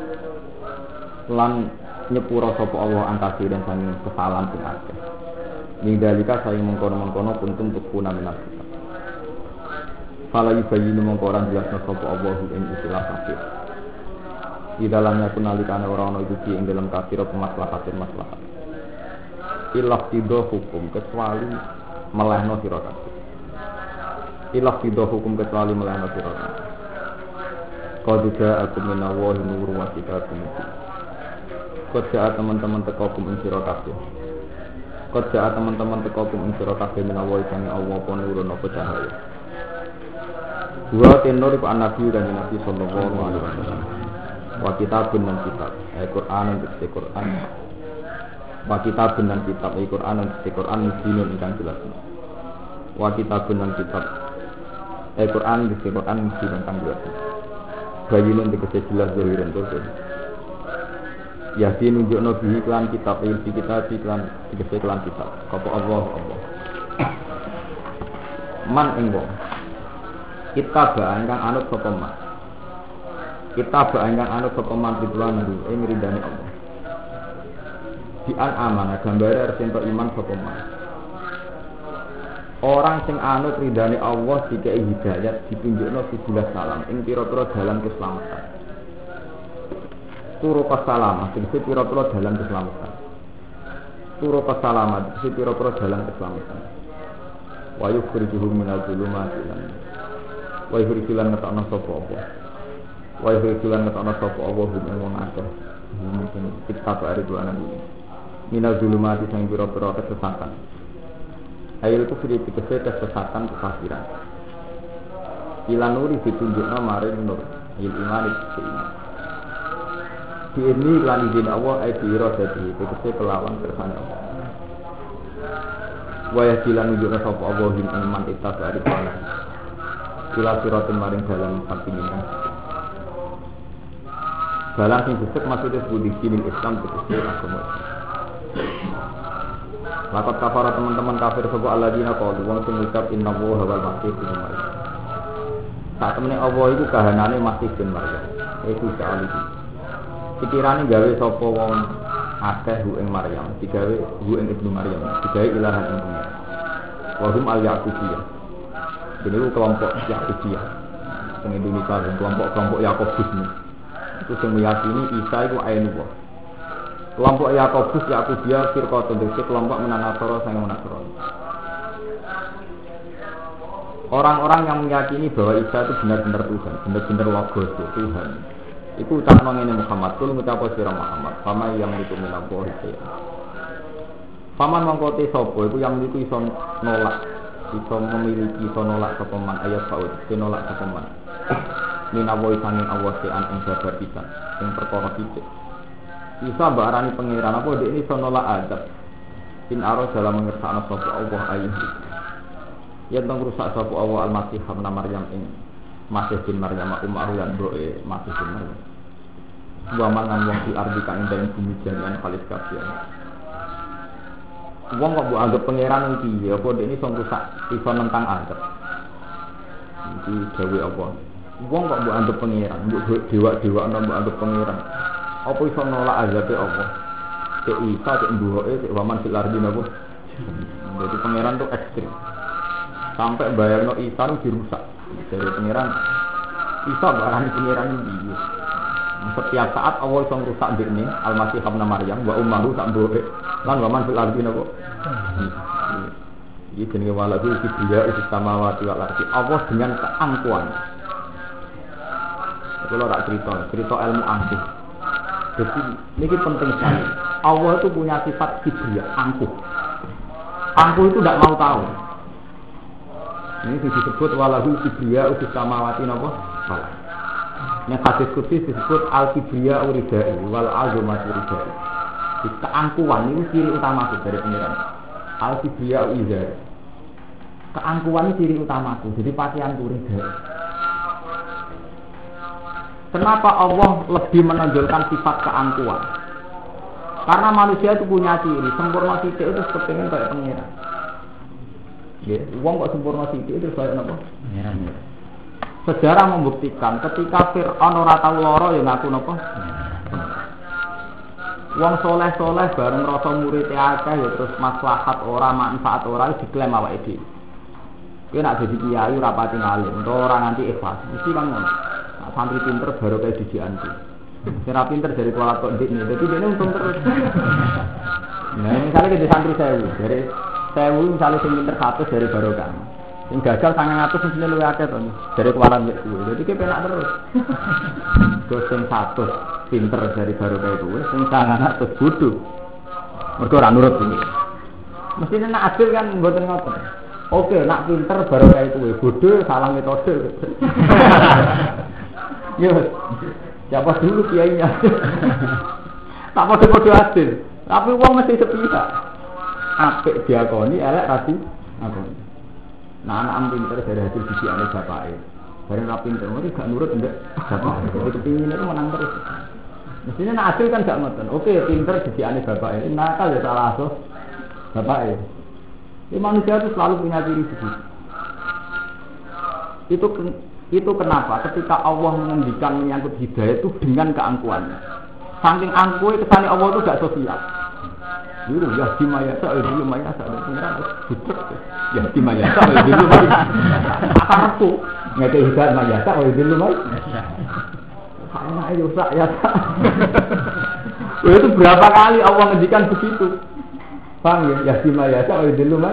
Lan nyepura sapa Allah angkasi dan sanging kesalahan sing akeh. Ninggalika saya mengkono-mengkono kuntum tukuna minat kita. Fala yubayinu mengkoran jelasna sapa Allah ing istilah kafir. Di dalamnya kunalikane ora ana iku ing dalam kafir pemaslahatin maslahat. Ilah tido hukum kecuali melehno sira kabeh. Ilah tido hukum kecuali melehno sira kabeh. Qad ja'akum minallahi nurun wa kitabun mubin. Qad ja'a teman-teman teko kum ing sira kabeh. Qad ja'a teman-teman teko kum ing sira kabeh minallahi sange Allah apa nurun apa cahaya. Wa tenor iku nabi dan nabi sallallahu alaihi wasallam. Wa kitabun dan kitab, Al-Qur'an dan Al-Qur'an. Wa kitabun dan kitab, Al-Qur'an dan Al-Qur'an mubinun ingkang jelas. Wa kitabun dan kitab, Al-Qur'an dan Al-Qur'an mubinun ingkang jelas. Bayinun tegese jelas zahiran terus. Ya di nunjukno bi iklan kitab il di kitab iklan tegese iklan kitab. Apa Allah Allah. Man ing wong. Kita ba ingkang anut sapa man. Kita ba ingkang anut sapa man ridwan ing ridane Allah. Di an amanah gambare arep entuk iman sapa man. Orang sing anut ridane Allah dikai hidayat ditunjukno sebelas salam ing pira-pira dalan keselamatan. Turu kesalamatan sing pira-pira dalan keselamatan. Turu kesalamatan sing pira-pira dalan keselamatan. Wa yukhrijuhum minal zulumati lan wa yukhrijulan ngetokno sapa Allah. Wa yukhrijulan ngetokno sapa Allah ing wong akeh. Mungkin kita bare duanan iki. Minal zulumati sing pira-pira kesesatan. Ail kufri dikese kesesatan kekafiran. Ilan nuri ditunjukna maring nur, il iman itu iman. Di ini lan izin Allah ai dirodati dikese kelawan kersane Allah. Wa yasilan nunjukna sapa Allah him iman kita dari kana. Ila siratin maring dalan sampingan. Dalan sing disebut maksudnya budi dinil Islam dikese agama. Lakat kafara teman-teman kafir sapa alladzina qalu wong sing ngucap innallaha wal masih bin Maryam. Sak temene Allah iku kahanane Masih bin Maryam. Iku sekali. Pikirane gawe sapa wong akeh hu ing Maryam, digawe hu ing Ibnu Maryam, digawe ilahan ing dunya. Wa hum al yaqubiyah. Dene kelompok Yakubiyah. Sing Indonesia kelompok-kelompok Yakobus. Itu sing meyakini Isa iku ainullah. Kelompok Yakobus Yakubiyah firqatun dadi kelompok menanasara sang menasara. Orang-orang yang meyakini bahwa Isa itu benar-benar Tuhan, benar-benar logos Tuhan. Iku ucapno ngene Muhammad, kul ngucap sira Muhammad, pama yang itu minallahi ta'ala. Paman mangkote sapa iku yang iku iso nolak, iso memiliki iso nolak sapa man ayat faud, nolak sapa man. Minallahi sanging Allah sean ing jabar pisan, ing perkara sithik. Isa mbak arani pengiran apa dek ini sonolak adab. In aro dalam mengersakna sapa Allah ayih. Yen tong rusak sapa Allah al-Masih ibn Maryam ing Masih bin Maryam umaru lan boe Masih bin Maryam. Wa mangan wong di ardi kang ing bumi jami'an khalis kabeh. Wong kok mbok anggap pengiran iki ya apa dek ini sing rusak iso nentang adab. Iki dewe apa? Wong kok mbok anggap pengiran, mbok dewa-dewa ana mbok anggap pengiran. Apa iso nolak azabe Allah? Cek Isa, cek mbuhoke, cek waman fil ardi napa? Jadi pangeran tuh ekstrim. Sampai bayangno Isa itu dirusak. Dari pangeran Isa barang pangeran iki. Setiap saat Allah iso ngrusak dene Al-Masih Ibnu Maryam wa ummuhu sak mboke lan wa man fil ardi napa. Iki jenenge walahu kibriya is samawati wal ardi. Allah dengan keangkuhan. Kalau tak cerita, cerita ilmu angkuh. Jadi ini penting sekali. Allah itu punya sifat kibriya, angkuh. Angkuh itu tidak mau tahu. Ini disebut walahu kibriya is samawati napa. Yang hadis kudsi disebut al-kibriya uridai wal azumatu uridai. Keangkuhan itu ciri utama dari pengiran. Al-kibriya uridai. Keangkuhan itu ciri utamaku. Jadi pakaian uridai. Kenapa Allah lebih menonjolkan sifat keangkuhan? Karena manusia itu punya ciri sempurna sithik itu kepengin kayak pengiran. Nggih, wong kok sempurna sithik itu kayak napa? Pengiran. Sejarah membuktikan ketika Fir'aun ora tau lara ya ngaku napa? Wong soleh-soleh bareng rasa murid akeh ya terus maslahat ora manfaat ora diklaim awake dhewe. Kowe nek dadi kiai ora pati ngalim, ora nganti ikhlas, mesti kan ngono. Nek santri pinter baru kaya dijianku. Sing ra pinter dari kuala kok ndikne, dadi dene untung terus. Nah, misalnya ke santri sewu, dari sewu misalnya sing pinter seratus dari barokah. Sing gagal sangang atus mesti luwih akeh to. Dari kualan mek kuwe. Dadi ki penak terus. Terus sing seratus pinter dari barokah kuwe, sing sangang atus bodho. Mergo ora nurut iki. Mesti nek adil kan mboten ngoten. Oke, nak pinter barokah kuwe, bodho salah metode. Yo. Siapa dulu kiainya? Tak padha-padha adil. Tapi wong mesti sepihak. Apik diakoni, elek rasi akoni. Nah, anak pinter dari hasil didikannya bapaknya. Bareng ra pinter, mesti gak nurut ndak bapak. Jadi kepingin itu menang terus. Mestinya nak hasil kan gak ngoten. Oke, pinter didikannya bapaknya. Nakal ya salah asuh bapaknya. Ini manusia itu selalu punya ciri begitu. Itu itu kenapa ketika Allah mengendikan menyangkut hidayah itu dengan keangkuhannya. Saking angkuhnya kesannya Allah itu gak sosial. Dulu ya dimaya sa dulu maya sa pengiran butek. Ya dimaya sa dulu maya. Akarku ngete hidayah maya sa dulu maya. Ana ayo sak ya sak. Itu berapa kali Allah mengendikan begitu. Paham ya? Ya dimaya sa dulu maya.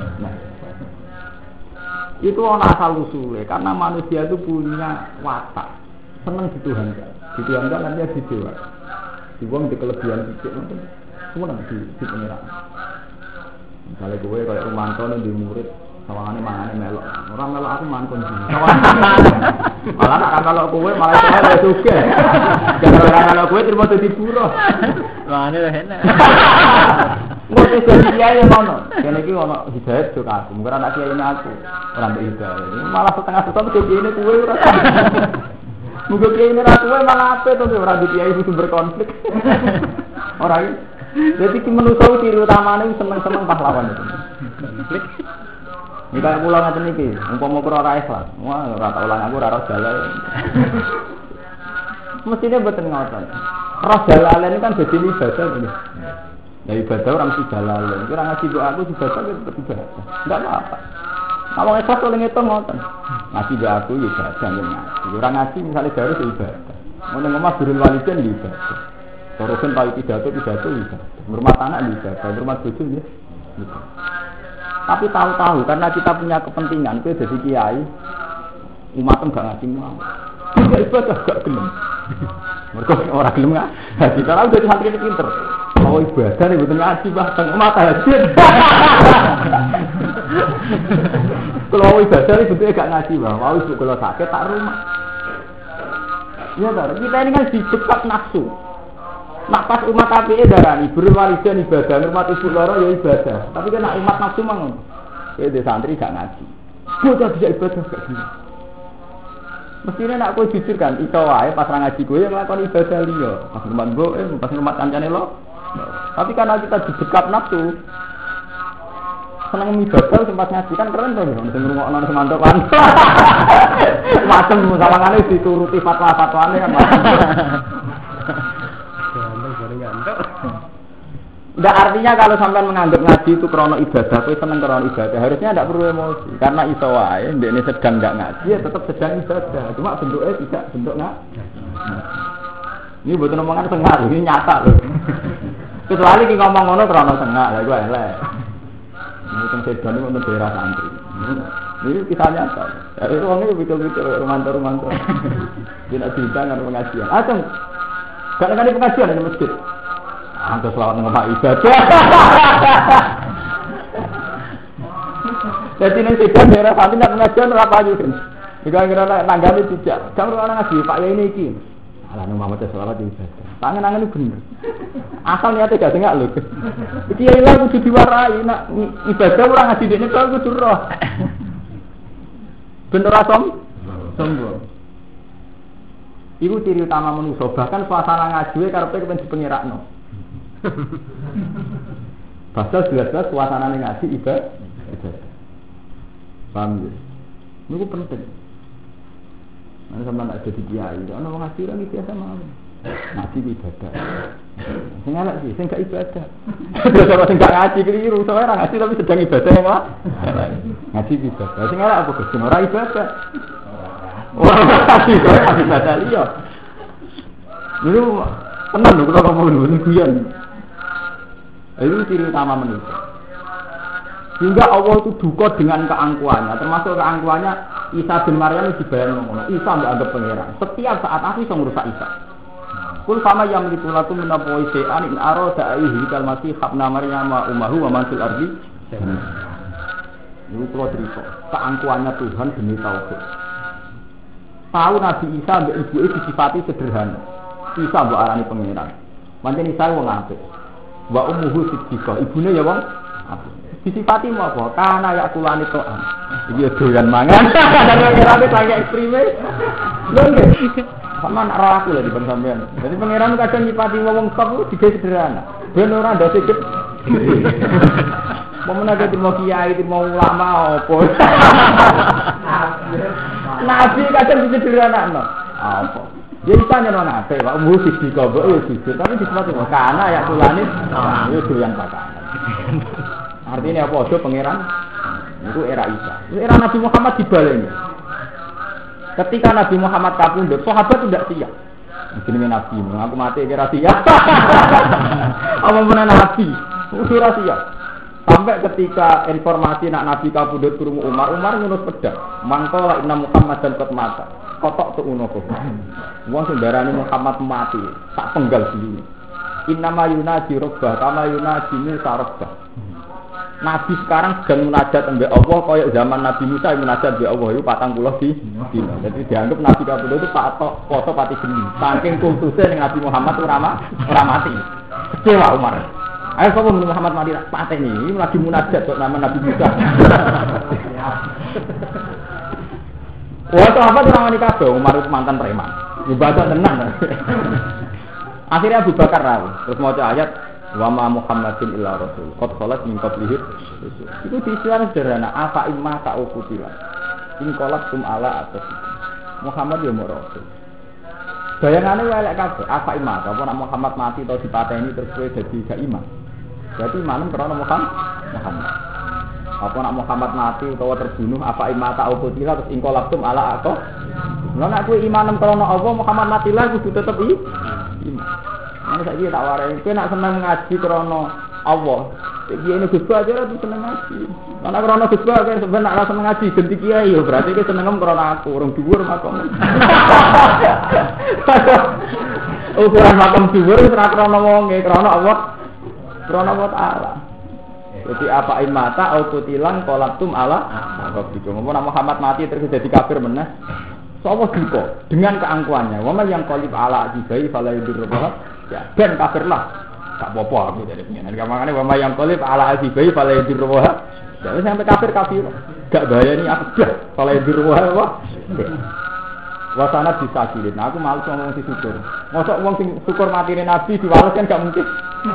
Itu orang asal usulnya karena manusia itu punya watak senang dituhankan, dituhankan nanti dia didewa, dibuang di kelebihan sedikit nanti semua nanti di pengiran. Misalnya gue kayak Romanto nih di murid, sawangannya mangane melok, orang melok aku mangkon sih. Malah nak kalau gue malah saya juga, jangan kalau gue terima jadi buruh, mangane lah enak. Mau jadi kiai mana? Yang lagi ono hidayat juga aku, mungkin anak kiai ini aku orang berhidayah. Malah setengah setengah tuh kiai ini kue orang. Mungkin kiai ini aku malah apa tuh orang kiai itu berkonflik. Orang jadi menusau ciri utamanya seneng-seneng pahlawan itu. Konflik. Jika pulang aja nih, umpama kurang rais lah, wah rata ulang aku rara jalan. Mestinya betul ngotot. Roh jalan ini kan jadi ibadah ini. Ya ibadah orang si jalan, orang ngaji doa aku ibadah itu tetap ibadah, enggak apa-apa. Kalau ikhlas kalau ngitung ngoten, ngaji doa aku ibadah jangan ngaji. Orang ngaji misalnya baru itu ibadah, mau ngomong birrul walidain ibadah, terusin tahu pidato pidato ibadah, rumah tanah ibadah, rumah bojo ya. Tapi tahu-tahu karena kita punya kepentingan, kita jadi kiai, umat enggak ngaji mau, tidak ibadah enggak gelem. Mereka orang gelem nggak? Jadi kalau jadi santri ini pinter. Oh ibadah nih betul ngaji bahkan mata hasil. Kalau ibadah nih betul gak ngaji bang. Mau ibu kalau sakit tak rumah. Ya tar, kita ini kan dicekat nafsu. Nak pas umat api darani berwalidan ibadah, umat ibu loro ya ibadah. Tapi kan nak umat nafsu mang. Kayak di santri gak ngaji. Bocah bisa ibadah gak gini. Mestinya nak kau jujur kan, itu wae pas ngaji gue yang melakukan ibadah liya. Pas umat gue, pas umat kancane lo. Tapi karena kita didekat nafsu, senang ibadah sempat ngaji kan keren tuh, mesti ngrungokno semantok kan. Macam sawangane dituruti fatwa-fatwane kan macam. Ndak artinya kalau sampean menganggap ngaji itu krono ibadah, kowe seneng krono ibadah, harusnya ndak perlu emosi karena iso wae ndekne sedang ndak ngaji ya tetap sedang ibadah, cuma bentuknya tidak bentuk ngaji. Ini betul omongan tengah, ini nyata loh. Kecuali ki ngomong ngono krono tengah, lah gue elek. Ini teng sedan ini untuk daerah santri. Ini kisah nyata. Jadi orangnya betul-betul romanto-romanto. Tidak cerita dengan pengajian. Acung, kadang-kadang di pengajian ada masjid. Antus selawat ngomong ibadah. Jadi ini sedan daerah santri nak pengajian apa aja kan? Jika kira tanggane tidak, jangan orang ngaji Pak ya ini iki. Alah nang Muhammad sallallahu alaihi wasallam. Tangan-tangan itu bener. Asal niate gak dengar lho. Iki ya ilang kudu diwarai nak ibadah ora ngaji dekne kok kudu roh. Ben ora som? Sombong. Iku ciri utama manusa, bahkan suasana ngaji karepe kepen dipengerakno. Pasal jelas-jelas suasana ngaji ibadah. Paham ya? Ini penting. Mana sama nak jadi kiai, orang orang ngaji orang biasa mawon. Ngaji ibadah. Sing elek sih, sing gak ibadah. Terus orang sing gak ngaji keliru, soalnya orang ngaji tapi sedang ibadah yang lah. Ngaji ibadah. Sing elek apa Gus? Ora ibadah. Ora ngaji kok ora ibadah liya. Niku tenan lho kula ngomong niku guyon. Itu ciri utama manusia. Sehingga Allah itu duka dengan keangkuhannya, termasuk keangkuhannya Isa bin Maryam dibayang ngono. Isa enggak anggap pangeran. Setiap saat aku bisa merusak Isa. Kul sama yang mitulakum minapoi se'an in arada aihi kalmasi habna Maryam wa umahu wa mansul ardi. Ini kalau cerita keangkuhannya Tuhan demi tauhid. Tahu Nabi Isa mbek ibuke disifati sederhana. Isa mbok arani pangeran. Pancen Isa wong apik. Wa ummuhu siddiqah. Ibune ya wong apik. Disifati mau apa? Karena ya kulani to'an. Iki doyan mangan. Kadang pangeran itu lagi ekstreme. Lho nggih. Sama nak roh aku lho di sampean. Jadi pangeran kadang nyifati wong top digawe sederhana. Ben ora ndak sikit. Momen ada mau kiai, mau ulama apa. Nabi kadang disederhanakno. Apa? Ya bisa nyono nabi, Pak musik di kobok ya sujud, tapi disifati mau karena ya kulani itu doyan pakanan. Artinya apa? Ada pangeran itu era Isa. Era Nabi Muhammad dibaleni. Ketika Nabi Muhammad kapundhut, sahabat tidak siap. Jenenge Nabi, aku mati kira siap. Apa menan Nabi? Ora siap. Sampai ketika informasi nak Nabi kapundhut krungu Umar, Umar ngunus pedang. Mangkola inna Muhammad dan kot mata. Kotok tu uno kok. Wong sing darani Muhammad mati, tak penggal dulu. Inna mayunaji rabbah, kama yunaji Musa rabbah. Nabi sekarang sedang munajat mbek Allah kaya zaman Nabi Musa munajat mbek Allah itu patang puluh di dina. Jadi dianggap Nabi kapundhut itu patok foto pati geni. Saking kultusnya dengan Nabi Muhammad ora ora mati. Kecewa Umar. Ayo sapa Muhammad mati pateni. Ini lagi munajat kok nama Nabi Musa. Wah, sahabat ora wani kabeh Umar itu mantan preman. Ibadah tenan. Akhirnya Abu Bakar rawuh, terus maca ayat wa ma Muhammadin illa rasul qad khalat min qablihi rusul. Itu istilah sederhana, afa imma ta'ukutila in qalab tum ala atas Muhammad ya rasul. Bayangane elek kabeh, afa imma apa nak Muhammad mati atau dipateni terus kowe dadi gak iman. Berarti iman krana Muhammad. Muhammad. Apa nak Muhammad mati utawa terbunuh afa imma ta'ukutila terus in qalab tum ala atas. Lha nek kowe iman krana Allah Muhammad mati lah kudu tetep iman. Ana saiki tak warai, kowe nak seneng ngaji krana Allah. Iki ini Gus Ba aja ora seneng ngaji. Ana krana Gus Ba kowe sampeyan nak seneng ngaji ganti kiai yo berarti kowe seneng krana aku, urung dhuwur makom. Ukuran makom dhuwur ora krana wonge, krana Allah. Krana Allah Taala. Jadi apa imata au kutilang kolaktum ala kok gitu. Ngomong Muhammad mati terus jadi kafir meneh. Sopo duka dengan keangkuhannya. Wa yang qalib ala jibai fala yudur ya ben kafir lah. Tak apa-apa aku jadi pengen. Makane wa yang qalib ala jibai fala yudur jadi sampai kafir kafir. Gak bahaya ni aku dah. Fala yudur apa? Wasana disakilin. Aku malu ngomong si syukur. Mosok wong sing syukur matine Nabi diwales kan gak mungkin.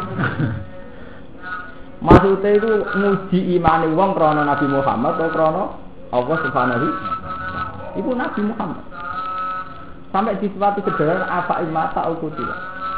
Maksudnya itu nguji imane wong krana Nabi Muhammad atau krana Allah Subhanahu Ibu Nabi Muhammad sampai disifati sederhana apa imata al-qutila.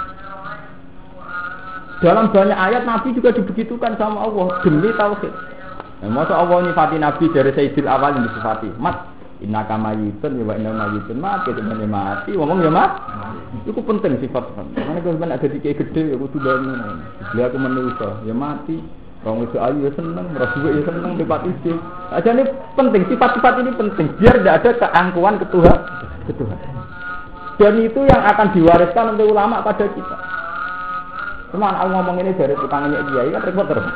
Dalam banyak ayat Nabi juga dibegitukan sama Allah demi tauhid. Nah, masa Allah nyifati Nabi dari Sayyidil Awal yang disifati. Mat, Inna kamayitun ya wa inna mayitun mati temen mati ngomong ya mat. Iku penting sifat. Karena kalau ben ada dikek gede ya kudu bangun. Dia aku manusa ya mati. Wong iso ayu ya seneng, rasul ya seneng depat isi. Ajane penting sifat-sifat ini penting biar tidak ada keangkuhan ketuhan ketuhan. Dan itu yang akan diwariskan oleh ulama pada kita. Cuman aku ngomong ini dari tukangnya kiai kan repot terus.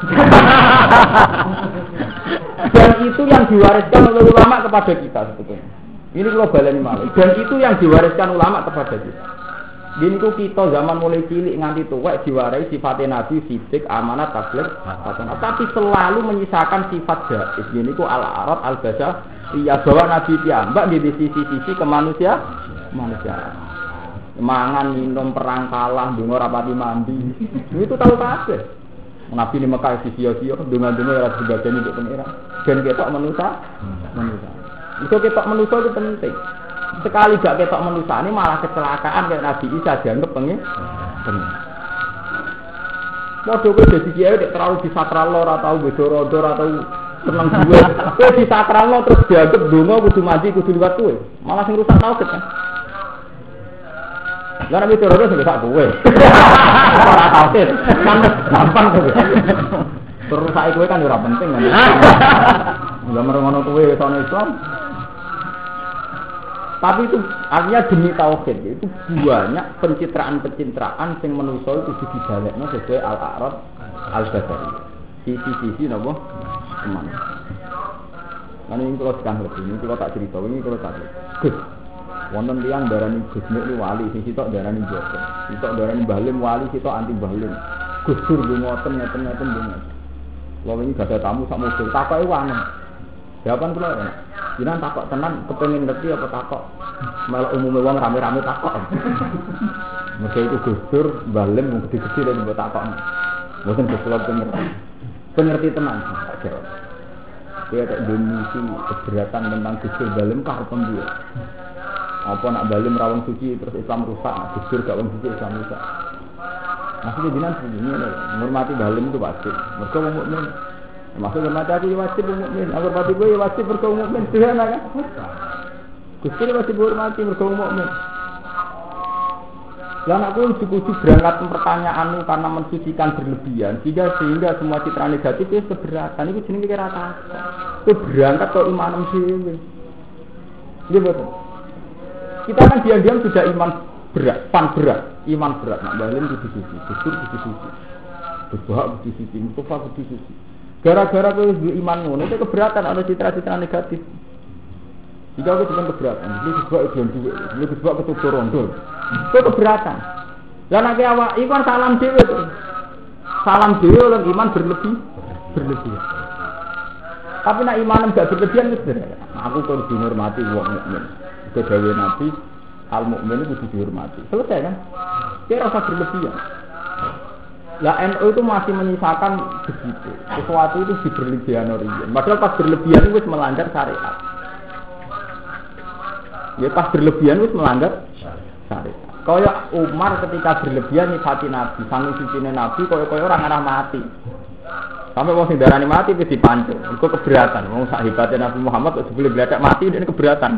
Dan itu yang diwariskan oleh ulama kepada kita sebetulnya. Ini kalau baleni malih. Dan itu yang diwariskan ulama kepada kita. Ini ku kita zaman mulai cilik nganti tuwek diwarai sifatnya nabi, sidik, amanat, tabligh, hasanah. Tapi selalu menyisakan sifat jaiz. Ini ku al-arad, al-basa. Iya bahwa nabi piyambak di sisi-sisi kemanusia, manusia. Mangan, minum, perang kalah, dungo rapati mandi. Itu tahu kabeh. Nabi di Mekah sisi-sisi, dungo-dungo ora dibagian untuk pengira. Dan ketok manusia, manusia. Itu ketok manusia itu penting. Sekali gak ketok manusia ini malah kecelakaan kayak Nabi Isa dianggap pengen. Pengen. Mau kowe dadi kiai nek terlalu disakral lor atau bedor-dor atau seneng duwe. Kowe disakral lor terus dianggap donga kudu mandi kudu liwat kowe. Malah sing rusak tauhid kan. Lah nek bedor-dor sing rusak kowe. Ora tauhid. Kan gampang kowe. Terus saiki kowe kan ora penting kan. Lah merengono kowe sono Islam. Tapi itu artinya demi tauhid itu banyak pencitraan-pencitraan yang manusia itu dibalik sesuai al-arad al-basari. Sisi-sisi napa teman. Lan ini kalau sedang lebih ini kalau tak cerita ini kalau tak. Gus. Wonten tiyang darani Gus niku wali, sisi tok darani Joko. Sitok darani Balim wali, sitok anti Balim. Gus Dur ngoten ngoten-ngoten ngoten. Lha wingi gak ada tamu sak mobil takoke wanen. Jawaban kula enak. Jinan takok tenan kepengin ngerti apa takok? Malah umume wong rame-rame takok. Mergo iku Gus Dur, Balim wong gede-gede lha mbok takok. Mboten kula pengerti. Pengerti tenan. Jawab. Dia tak demisi keberatan tentang Gus Dur Balim karepen dia. Apa nak Balim rawon suci terus Islam rusak, Gus Dur gak wong suci Islam rusak. Maksudnya jinan begini menghormati Balim itu pasti. Mergo wong mukmin maksud hormati aku ya wajib mukmin, aku hormati gue ya wajib berkaum mukmin, sederhana kan? Gusti wajib hormati berkaum mukmin. Lah aku cukup berangkat pertanyaanmu karena mensucikan berlebihan, sehingga sehingga semua citra negatif itu keberatan. Itu jenenge kira rata. Itu berangkat ke imanem dhewe. Nggih betul. Kita kan diam-diam sudah iman berat, pan berat, iman berat. Nak balim kudu suci, Gusti kudu suci. Berhak kudu suci, Mustafa kudu suci. Gara-gara kowe iman ngono itu keberatan ada citra-citra negatif. Jika aku cuma keberatan, ini disebut ibon duit, ini disebut ketutur rondo. Itu keberatan. Dan nek awak iman salam dhewe to. Salam dhewe lan iman berlebih, berlebih. Tapi nek iman enggak berlebihan wis bener. Aku kudu dihormati wong mukmin. Iku dawuh Nabi, al mukmin itu kudu dihormati. Selesai kan? Kira rasa berlebihan. Lah N U itu masih menyisakan begitu. Sesuatu itu berlebihan origen. Padahal pas berlebihan itu melanggar syariat. Ya pas berlebihan itu melanggar syariat. Kaya Umar ketika berlebihan nyifati Nabi, saking sucine Nabi kaya-kaya orang arah mati. Sampai wong sing darani mati wis dipancung. Iku keberatan. Wong sak hebate Nabi Muhammad kok sebelum bledak mati dia keberatan.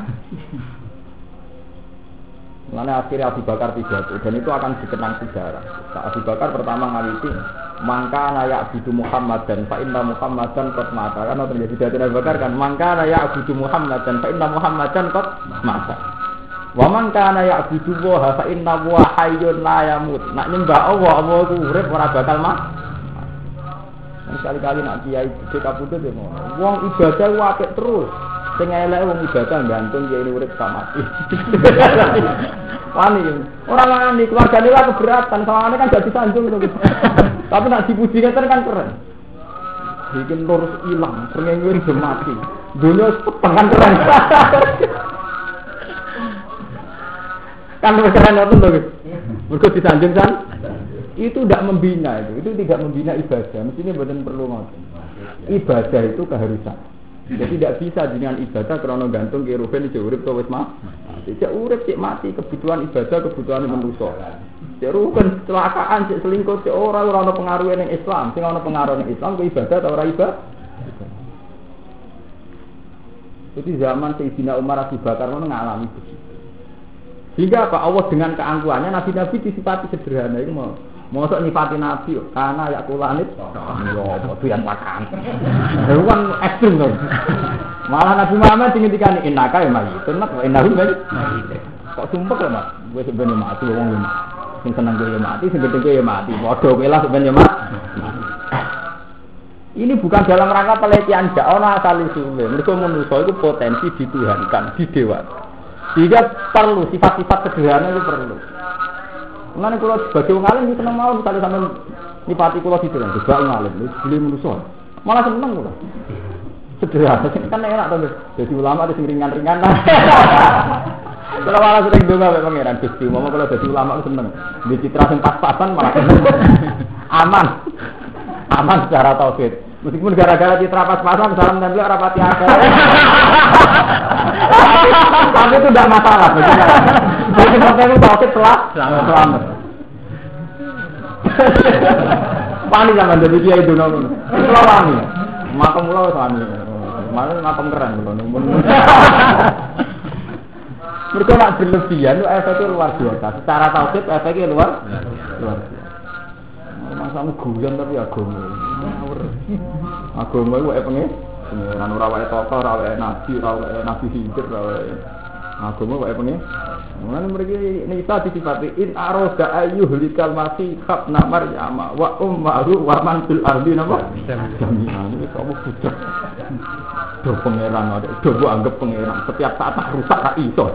Karena akhirnya Abu Bakar pidato dan itu akan dikenang sejarah. Abu Bakar pertama ngaliti mangka nayak Abu Muhammad dan fa inna Muhammadan qad mata. Karena terjadi pidato Abu Bakar kan mangka nayak Abu Muhammad dan fa inna Muhammadan qad mata. Wa mangka nayak Abu wa fa inna wa hayyun la yamut. Nak nyembah Allah, Allah ku urip ora bakal mati. Sekali-kali nak kiai gede kapundhut ya ngono. Wong ibadah ku apik terus. Sing elek wong ibadah gantung kiai urip sak mati. Wani, orang wani keluargane lah keberatan, soalnya kan gak disanjung to. Tapi nak dipuji ngeten kan keren. Bikin lurus ilang, srengenge wis mati. Dunia petengan keren. Kan keren ngoten to, Gus. Mergo disanjung kan. Itu tidak membina itu, itu tidak membina ibadah. Mestinya mboten perlu ngoten. Ibadah itu keharusan. Jadi tidak bisa dengan ibadah karena gantung ke ruben cek urip to wis mati. Cek urip cek mati kebutuhan ibadah kebutuhan manusia. Cek ruben kecelakaan cek selingkuh cek ora ora ono pengaruhe ning Islam. Sing ono pengaruh ning Islam ku ibadah ta ora ibadah. Jadi zaman Sayyidina Umar Abu Bakar mengalami begitu. Sehingga apa? Allah dengan keangkuhannya nabi-nabi disifati sederhana itu mau mosok nyifati nabi karena ya kulanit yo padha yang makan. Kan ekstrem to. Malah Nabi Muhammad ngendikane innaka ya mayitun mak wa innahu mayit. Kok sumpek lho Mas, wis ben mati wong yo. Sing seneng kowe mati, sing gedhe kowe mati. Padha kowe lah ben yo Ini bukan dalam rangka pelecehan, gak ana asal usule. Mergo manusa iku potensi dituhankan, didewakan. Jika perlu sifat-sifat sederhana itu perlu. Mengenai kalau sebagai wong alim itu seneng mau misalnya sampai nipati kalau gitu kan, juga wong alim, beli manusia, malah seneng kula. Sederhana, kan enak tuh. Jadi ulama itu ringan-ringan. Kalau malah sering donga mek pangeran Gusti, mau kalau jadi ulama itu seneng. Di citra sing pas-pasan malah seneng. Aman, aman secara tauhid. Meskipun gara-gara citra pas-pasan salam dan beliau rapati akal. Tapi itu tidak masalah. Jadi sampai itu tauhid telah selamat. Pani zaman jadi dia itu nol. Kalau pani, makam pulau pani. Malah makam keren pulau. Mereka nak berlebihan, itu efeknya luar biasa. Secara tauhid efeknya luar luar biasa. Masamu guyon tapi agama. Agama itu apa nih? Pengiran ora wae tokoh, ora wae nabi, ora wae nabi hidir, ora wae agama wae apa nih? Mulane mriki nisa disifati in aroda ayyuhlikal masih khab namar yama wa ummaru wa man fil ardi napa? Jami'an iki kok budak. Do pengiran ada, do anggap pengiran setiap saat tak rusak tak iso.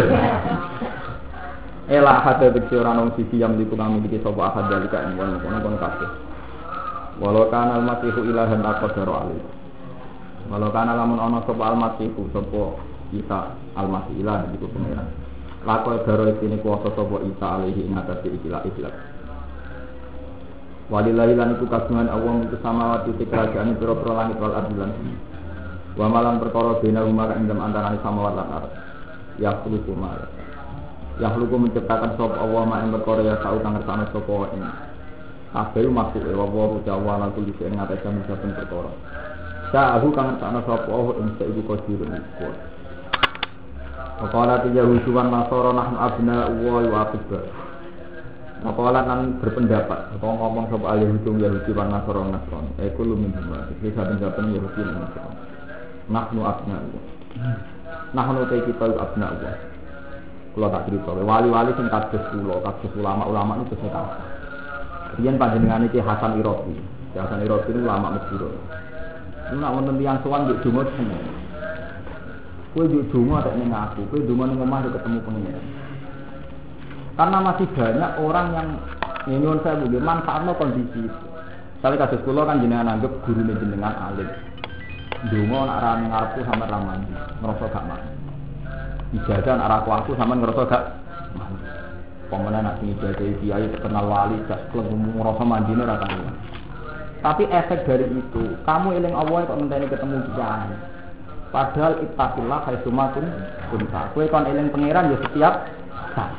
Ela hada diksi orang nong sisi yang diku kami diki sopo ahad dalika yang kono kono kono kabeh. Walau kana al-masihu ilahan taqaddaru alih. Walau kana lamun ana sopo al-masihu sopo Isa al-masih ilah diku pengiran. Lako daro iki kuwasa sopo Isa alaihi ing atase ikilah ikhlas. Walillahi lan iku kagungan Allah itu samawati kerajaan pira-pira langit wal ardi lan bumi. Wa malan perkara bena rumah ing dalem antarané samawat lan ardh. Ya khuluqu ma ya khuluqu menciptakan sapa Allah ma ing perkara ya tau kang ngersane sapa ing kabeh makhluk wa wa ta'ala lan kulli sing ngatas saben perkara. Sa'ahu kang ngersane sapa Allah ing saiku qadirun kuat. Maqala Yahudi wan Nasara nahnu abna'u wa aqibba. Maqala nan berpendapat atau ngomong sapa Yahudi Yahudi wan Nasara Nasrani. Eh kulo minhum. Iki saben-saben Yahudi lan Nasrani. Nahnu abna'u. Nahnu te kita abna'u. Kulo tak cerita, wali-wali sing kados kulo, kados ulama-ulama itu sing kados. Riyen panjenengan iki Hasan Iraqi. Hasan Iraqi itu ulama Mesir. Nek wonten tiyang sowan njuk donga seneng. Kowe njuk donga tek ning aku, kowe donga ning omah ketemu pengiran. Karena masih banyak orang yang nyuwun saya butuh manfaatno kondisi. Sale kados kulo kan jenengan anggap gurune jenengan alim. Donga nek ra ning ngarepku sampe ra mandi, ngrasa gak mandi. Ibadah arah aku sama ngerasa gak pemenang nak ibadah kiai terkenal wali gak ngerasa mandine ora tanggung. Tapi efek dari itu kamu eling Allah kok ngenteni ketemu kiai. Padahal ittaqillah haitsuma kunta. Kowe kon eling pangeran ya setiap saat.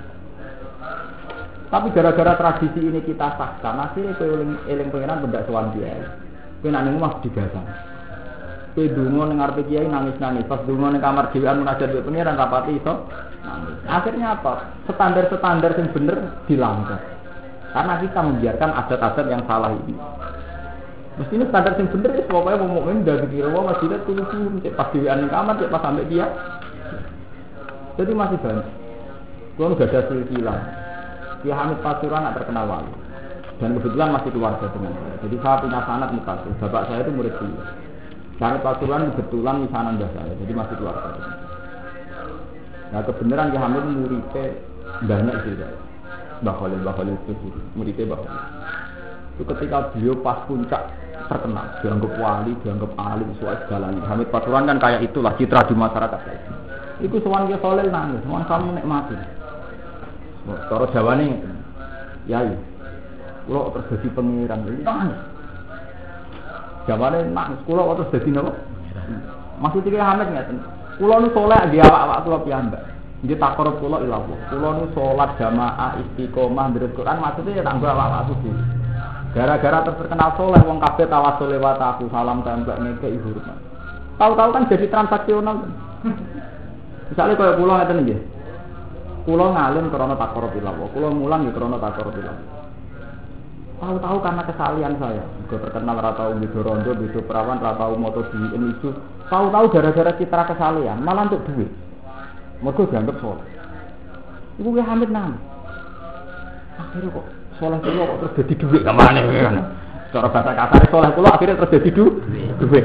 Tapi gara-gara tradisi ini kita sahkan, akhirnya kowe eling eling pangeran bendak sowan kiai. Kowe nak ning omah digasan. Kowe donga ning ngarepe kiai nangis-nangis, pas donga ning kamar dhewean munajat karo pengiran rapati iso nangis. Akhirnya apa? Standar-standar yang bener dilanggar. Karena kita membiarkan adat-adat yang salah ini. Mestinya standar yang bener ya pokoknya wong mukmin ndak dikira wong masjid turu-turu cek pas dhewean ning kamar cek pas sampai dia. Jadi masih banyak. Kulo gak ada silsilah. Ki Hamid Pasuruan tak terkenal wali. Dan kebetulan masih keluarga dengan saya. Jadi saya punya sanad mutasil. Bapak saya itu murid dia. Sanad Pasuruan kebetulan misanan mbah saya, jadi masih keluarga. Nah kebenaran Ki Hamid muridnya banyak sih saya. Mbah Khalil, Mbah Khalil itu muridnya Mbah Khalil. Itu ketika beliau pas puncak terkenal, dianggap wali, dianggap alim, sesuai segalanya. Hamid Pasuruan kan kayak itulah citra di masyarakat. Itu sowan Ki Khalil nangis, sowan kamu nikmati. Cara Jawane yai. Kulo terus dadi pengiran iki nangis. Jawane nangis kulo terus dadi napa? Maksud iki Hamid ngeten. Kulo nu saleh nggih awak-awak kulo piyambak. Nggih takorup kulo ila Allah. Kulo nu salat jamaah istiqomah ndherek Quran maksudnya ya tanggo awak-awak suci. Gara-gara terkenal saleh wong kabeh tawasul lewat aku salam tembak ngeke hormat. Tahu-tahu kan jadi transaksional. Misalnya kalau pulau ngeten nggih. Pulau ngalim karena takor billah, pulau mulang ya karena takor billah. Tahu-tahu karena kesalian saya, gue terkenal ratau bidu rondo, bidu perawan, ratau moto di ini itu. Tahu-tahu gara-gara citra kesalian, malah untuk duit. Mereka dianggap soleh. Ibu gue hamid nama. Akhirnya kok soleh pulau kok terus jadi duit kemana kan? Cara bahasa kasar soleh pulau akhirnya terus jadi duit.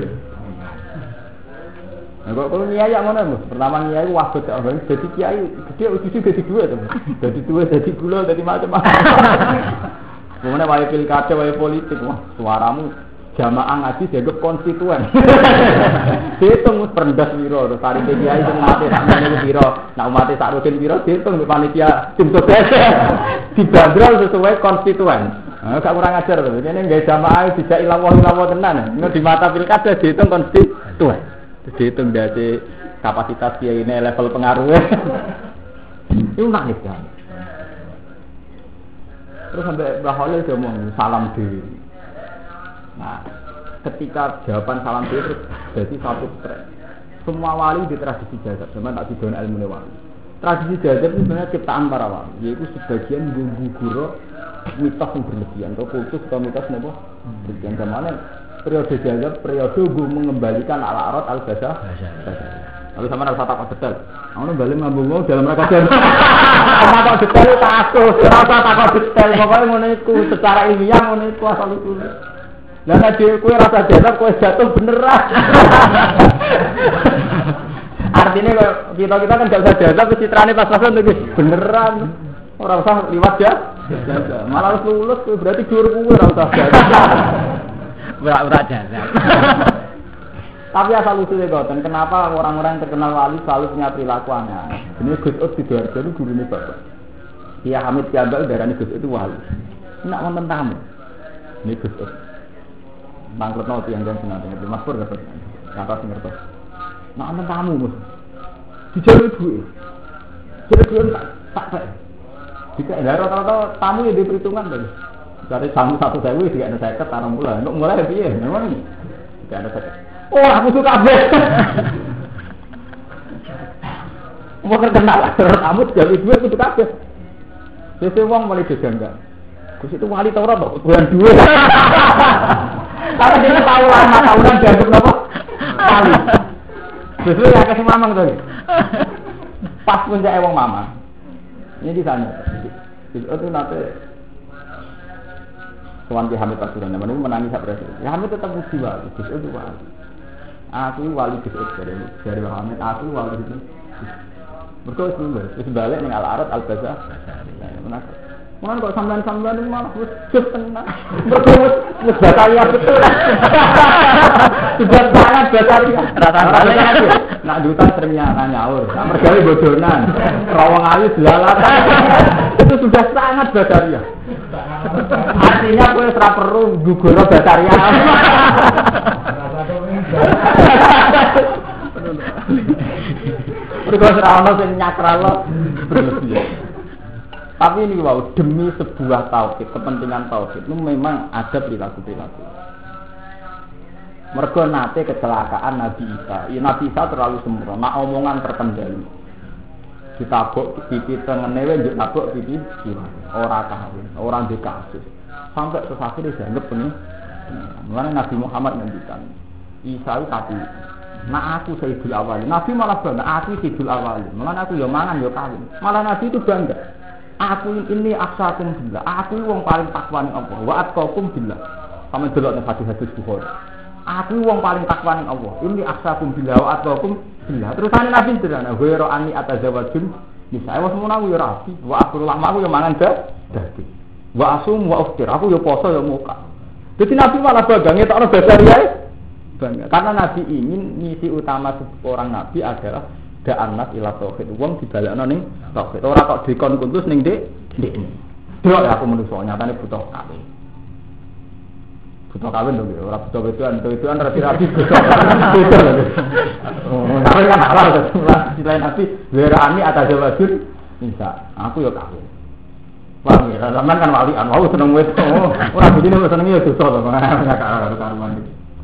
Nah, kalau nyai yang mana mus? Pertama nyai wabut orang jadi kiai, gede ujung jadi dua tuh, jadi dua, jadi gula, jadi macam-macam. Kemudian wajib pilkada, wajib politik, wah suaramu jamaah ngaji dianggap konstituen. Dihitung perendah wiro, tari kiai itu mati tak menjadi wiro, nak mati tak rutin wiro, dihitung di panitia tim sukses, dibanderol sesuai konstituen. Nah, gak kurang ajar tuh, ini nggak jamaah tidak ilawah ilawah tenan, ini di mata pilkada dihitung konstituen. Dihitung dari kapasitas dia ini level pengaruhnya. Itu nangis kan. Terus sampai Baholil dia ngomong salam diri. Nah, ketika jawaban salam diri terus jadi satu tren. Semua wali di tradisi jazab, sama tak didono ilmu wali. Tradisi jazab itu sebenarnya ciptaan para wali. Yaitu sebagian gugur mitos yang berlebihan. Atau kultus atau mitos apa? Berlebihan kemana? Periode jazab, periode gue mengembalikan al-arad al-basah. Lalu sama rasa takut detail. Aku balik ngambung dalam rangka jazab. Takut detail takut, rasa takut detail. Pokoknya menurutku secara ilmiah menurutku asal itu. Dan tadi kue rasa jazab, kue jatuh beneran. Artinya kita kita kan gak usah jazab, citrane pas-pasan tuh beneran. Orang usah liwat ya. Malah harus lulus, berarti jur kue orang usah jazab. Berak-berak jazab. Tapi asal usulnya goten, kenapa orang-orang yang terkenal wali selalu punya perilaku aneh? Ini Gus Ud Sidoarjo itu guru ini bapak. Dia Hamid Kiambal darahnya Gus Ud itu wali. Nak wonten tamu. Ini Gus Ud. Bangkrut nol tiang dan senang dengan Mas Pur dapat. Kata sing ngertos. Nak wonten tamu mus. Dijaluk duit. Jadi duit tak tak tak. Jika ada rata-rata tamu yang diperhitungan tadi. Dari tamu satu sewu tidak ada seket tarung bulan. Untuk mulai piye? Memang ini tidak ada seket. Oh, aku suka kabeh. Mau terkenal tamu jadi duit kudu kabeh. Sese wong mulai geganggan. Gus itu wali ta ora kok bulan duit. Karena dia tahu lama tahunan dianggap napa? Wali. Sesuai ya kasih mamang to. Pas puncake wong mama. Ini di sana. Itu nanti Tuan Ki Hamid Pasuruan, namanya menangis sak presiden. Ya Hamid tetap mesti wali, Gus itu wali. Aku wali Gus dari dari Hamid, aku wali itu. Mereka sebelum terus balik ning al-arad al-basah. Menak. Mun kok sampean-sampean malah wis jes tenang. Mereka wis batalia betul. Sudah sangat batalia. Rata-rata nak dutan sering nyaur, nak mergawe bodonan. Rawang ayu dilalatan. Itu sudah sangat batalia. Artinya kowe ora perlu gugur bataria. Mergo ora ono sing nyakralo. Tapi ini wow, demi sebuah tauhid, kepentingan tauhid itu memang ada perilaku-perilaku. Mergo nate kecelakaan Nabi Isa. Ya, Nabi Isa terlalu sempurna, omongan terkendali. Ditabuk pipi tengene wae njuk nabuk pipi kiri. Ora kawin, ora ndek kasus. Sampai sesaksi dianggap penuh. Mulane Nabi Muhammad ngendikan, Isa itu tapi nah aku Sayyidul Awalin. Nabi malah bangga, aku Sayyidul Awalin. Malah aku yo mangan yo kawin. Malah Nabi itu bangga. Aku ini aksakum billah. Aku wong paling takwa ning Allah. Wa atqakum billah. Sampe delok ning hadis-hadis Bukhari. Aku wong paling takwa ning Allah. Ini aksakum billah wa atqakum billah. Terusane Nabi sederhana, "Wa ra'ani atazawajun." Misale wis ngono aku yo rapi. Wa akhirul lama aku yo mangan dadi. Wa asum wa uftir. Aku yo poso yo muka. Dadi Nabi malah bangga ngetokno basariyae. Bangga. Karena Nabi ingin misi utama seorang nabi adalah da'anat ila tauhid. Wong dibalekno ning tauhid. Ora kok dikon kuntus ning ndek ndekne. Delok ya aku menungso nyatane butuh kawin. Butuh kawin lho, ora butuh wedoan, wedoan rapi-rapi butuh. Butuh lho. Oh, kawin kan halal to. Selain Nabi, werani atas wajib bisa. Aku yo kawin. Wah, ya sampean kan walian, wau seneng wis. Ora begini wis seneng yo dosa to. Karuan iki.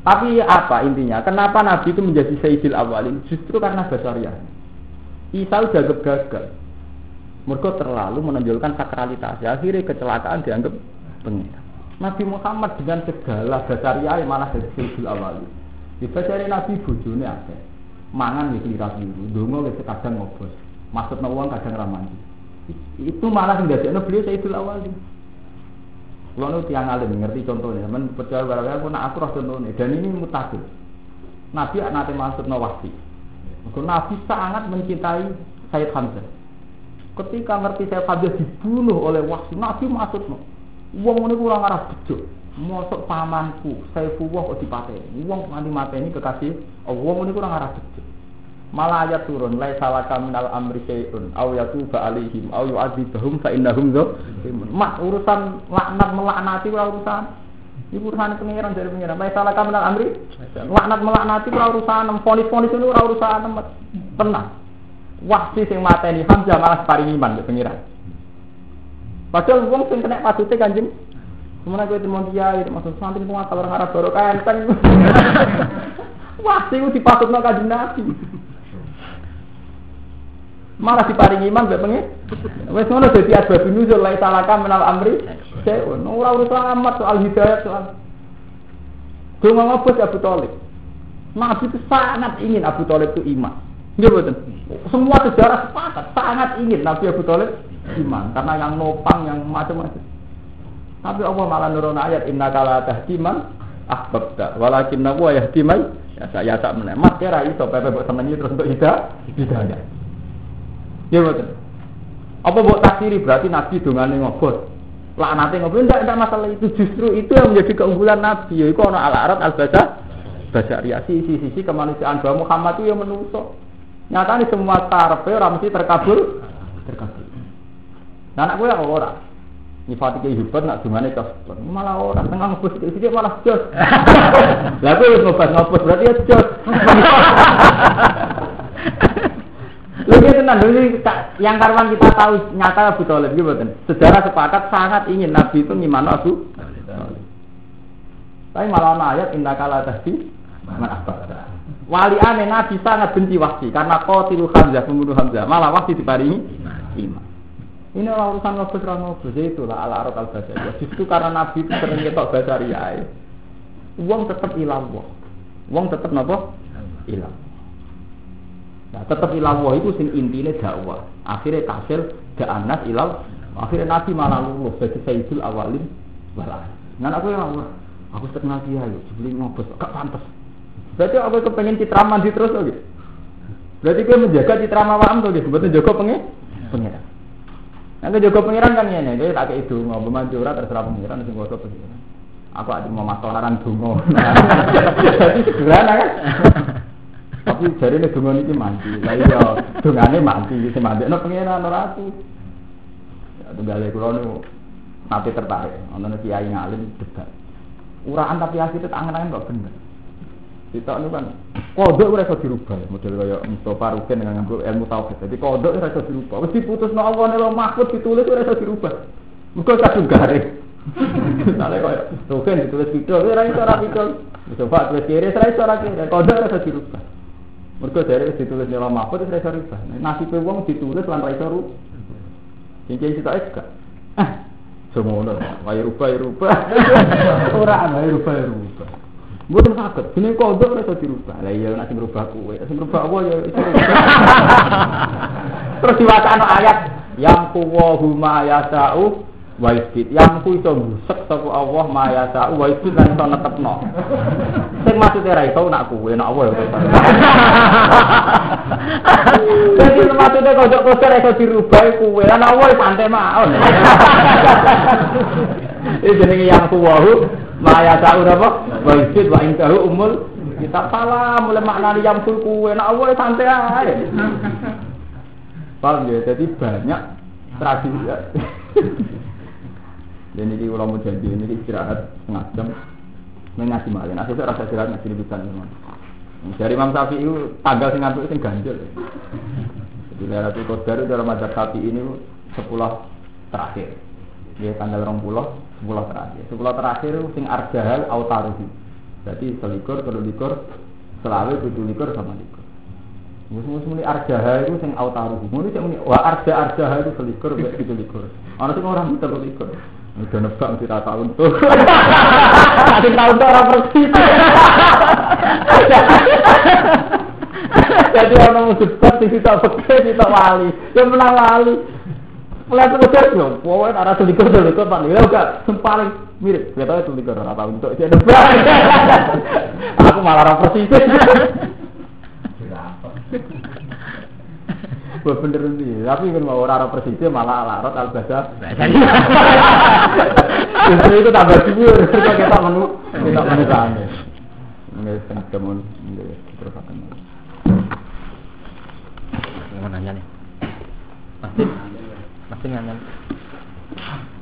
Tapi apa intinya? Kenapa Nabi itu menjadi Sayyidil Awwalin? Justru karena basariah. Isa udah gagal. Mereka terlalu menonjolkan sakralitas. Akhirnya kecelakaan dianggap pengira. Nabi Muhammad dengan segala basariah malah jadi Sayyidil Awwalin. Di basariah Nabi bojone akeh. Mangan ya keliru-keliru, ndonga wis kadang ngobos. Maksudna wong kadang ramandi. Itu malah ndadekno beliau Sayyidul Awwalin. Kulo nu tiyang alim ngerti contohnya, men percaya karo aku nak aku roh contohnya dan ini mutakhir. Nabi nate maksudna wahsi. Maka Nabi sangat mencintai Sayyid Hamzah. Ketika ngerti Sayyid Hamzah dibunuh oleh wahsi, Nabi maksudna wong niku ora ngarah bejo. Mosok pamanku Saifullah kok dipateni. Wong nganti mateni kekasih wong niku ora ngarah bejo. Malah ayat turun la salaka minal amri syai'un aw yatuba alaihim aw yu'adzibahum fa innahum zalimun. Mak urusan laknat melaknati ora urusan. Iki urusan pengiran dari pengiran. La salaka minal amri laknat melaknati ora urusan, fonis-fonis itu ora urusan tenang. Wahsi sing mateni Hamzah malah paring iman ke pengiran. Padahal wong sing kena patute Kanjeng Semana kowe temu kiai, maksud santri semua kalau harap baru kenteng. Wah, itu dipatutno Kanjeng Nabi. Malah diparingi iman mbek pengen. Wis ngono dadi asbab nuzul la salaka minal amri. Seun ora urusan amat soal hidayah soal. Donga ngobos Abu Thalib. Nabi itu sangat ingin Abu Thalib itu iman. Nggih mboten. Semua sejarah sepakat sangat ingin Nabi Abu Thalib iman karena yang nopang yang macam-macam. Tapi Allah malah nurun ayat innaka la tahdi man ahbabta walakinna huwa yahdi man yasha yasha meneh. Mas kira iso pepe mbok senengi terus untuk hidayah. Hidayah. Ya betul. Apa mbok takdiri berarti Nabi dongane ngobot. Laknate ngobot ndak ndak masalah itu, justru itu yang menjadi keunggulan Nabi. Yaiku ana al-arat al-basa basariyah sisi-sisi kemanusiaan bahwa Muhammad itu yang menungso. Nyatane semua karepe ora mesti terkabul. Terkabul. Nah anak gue ora. Nyifati kehidupan nak dungane cos. Malah orang tengah ngobos sithik malah jos. Lah kowe wis ngobos ngobos berarti ya jos. Lagi tenan dulu yang karwan kita tahu nyata Abu Thalib gitu kan. Sejarah sepakat sangat ingin Nabi itu ngimano Abu Thalib. Tapi malah ana ayat innaka la tahdi man ahbabta. Waliane Nabi sangat benci Wahsy karena qatilu Hamzah pembunuh Hamzah. Malah Wahsy diparingi iman. Ini orang urusan ngobos ra ngobos itulah al-arad al-basariyah. Justru karena Nabi itu sering ketok basariyah. Wong tetep ilang wong. Wong tetep napa? Ilang. Nah, tetep ilang wong itu sing intine dakwah. Akhire kasil da'anas ilang. Akhire Nabi malah lulus dadi Sayyidul Awwalin wal akhirin. Nan aku yang ora. Aku terkenal kiai lho, jebule ngobos gak pantes. Berarti aku kepengin citraman di terus lho. Berarti kowe menjaga citra awakmu to nggih, mboten jaga pengen pengen. Nek jaga pengiran kan ngene, kowe tak kei donga, memanjur ora terserah pengiran sing kuwasa pengiran. Aku ati mau matolaran donga. Dadi sederhana kan. Tapi jarine donga niki mandi. Lah iya, dongane mandi sing mandekno pengiran ora aku. Ya tunggale kula niku nate tertarik, ana kiai ngalim debat. Uraan tapi asite tak angen-angen kok bener. Kita ini kan kodok ora iso dirubah, model kaya Mustafa Rukin dengan nganggo ilmu tauhid. Jadi kodok ora iso dirubah. Wis diputusno Allah nek mahfud ditulis ora iso dirubah. Muga kadung garing. Misale kaya Rukin ditulis video ora iso ora video. Mustafa tulis kiri ora iso ora kiri. Kodok ora iso dirubah. Mergo dari ditulis nek mahfud ora iso dirubah. Nasibe wong ditulis lan ora iso rubah. Sing iki tak ek. Ah, semono wae rubah-rubah. Ora ana rubah-rubah. Mboten saged, jenenge kodok ora iso dirubah. Lah iya nek sing rubah kuwe, sing rubah apa ya iso. Terus diwacana ayat yang kuwahu ma yasau wa isbit. Yang ku iso busek saka Allah ma yasau wa isbit lan iso netepno. Sing maksude ra iso nak kuwe, nak apa ya. Jadi maksude kodok-kodok ora iso dirubah kuwe, lan apa santai mawon. Iki jenenge yang kuwahu Maya tahu apa? Wajib wa intahu umul kita salam mulai maknani yang sulku enak awal santai aja. Paham ya? Jadi banyak tradisi. Dan ini kalau mau janji ini istirahat setengah jam mengaji malam. Nah saya rasa istirahat ngaji lebihan teman. Dari Imam Syafi'i itu tanggal sing ngantuk sing ganjil. Jadi Lailatul Qadar dalam mazhab Syafi'i ini sepuluh terakhir. Dia tanggal dua puluh sepuluh terakhir. sepuluh terakhir sing arjahal autaruhi. Jadi selikur, kedua likur, selawe, tujuh likur sama likur. Mus-mus muni arjaha itu sing autaruh. Muni sing muni wa arja arjaha itu selikur, tujuh likur. Ana sing orang itu terus likur. Udah nebak mesti tak tahu untuk. Ada tahu untuk orang persis. Jadi orang musuh seperti kita pakai kita wali, yang menang wali. Mulai terus yo, pokoknya arah selikur selikur pak, ya enggak paling mirip. Kita itu selikur orang tahu untuk dia nebak. Aku malah orang persis. Bener nih, tapi kan mau orang persisnya malah alarot al-basa. Justru itu tambah jujur, kita kita menu, kita menu sana. Ini teman-teman, ini terus akan. Mau nanya nih, pasti, pasti nanya.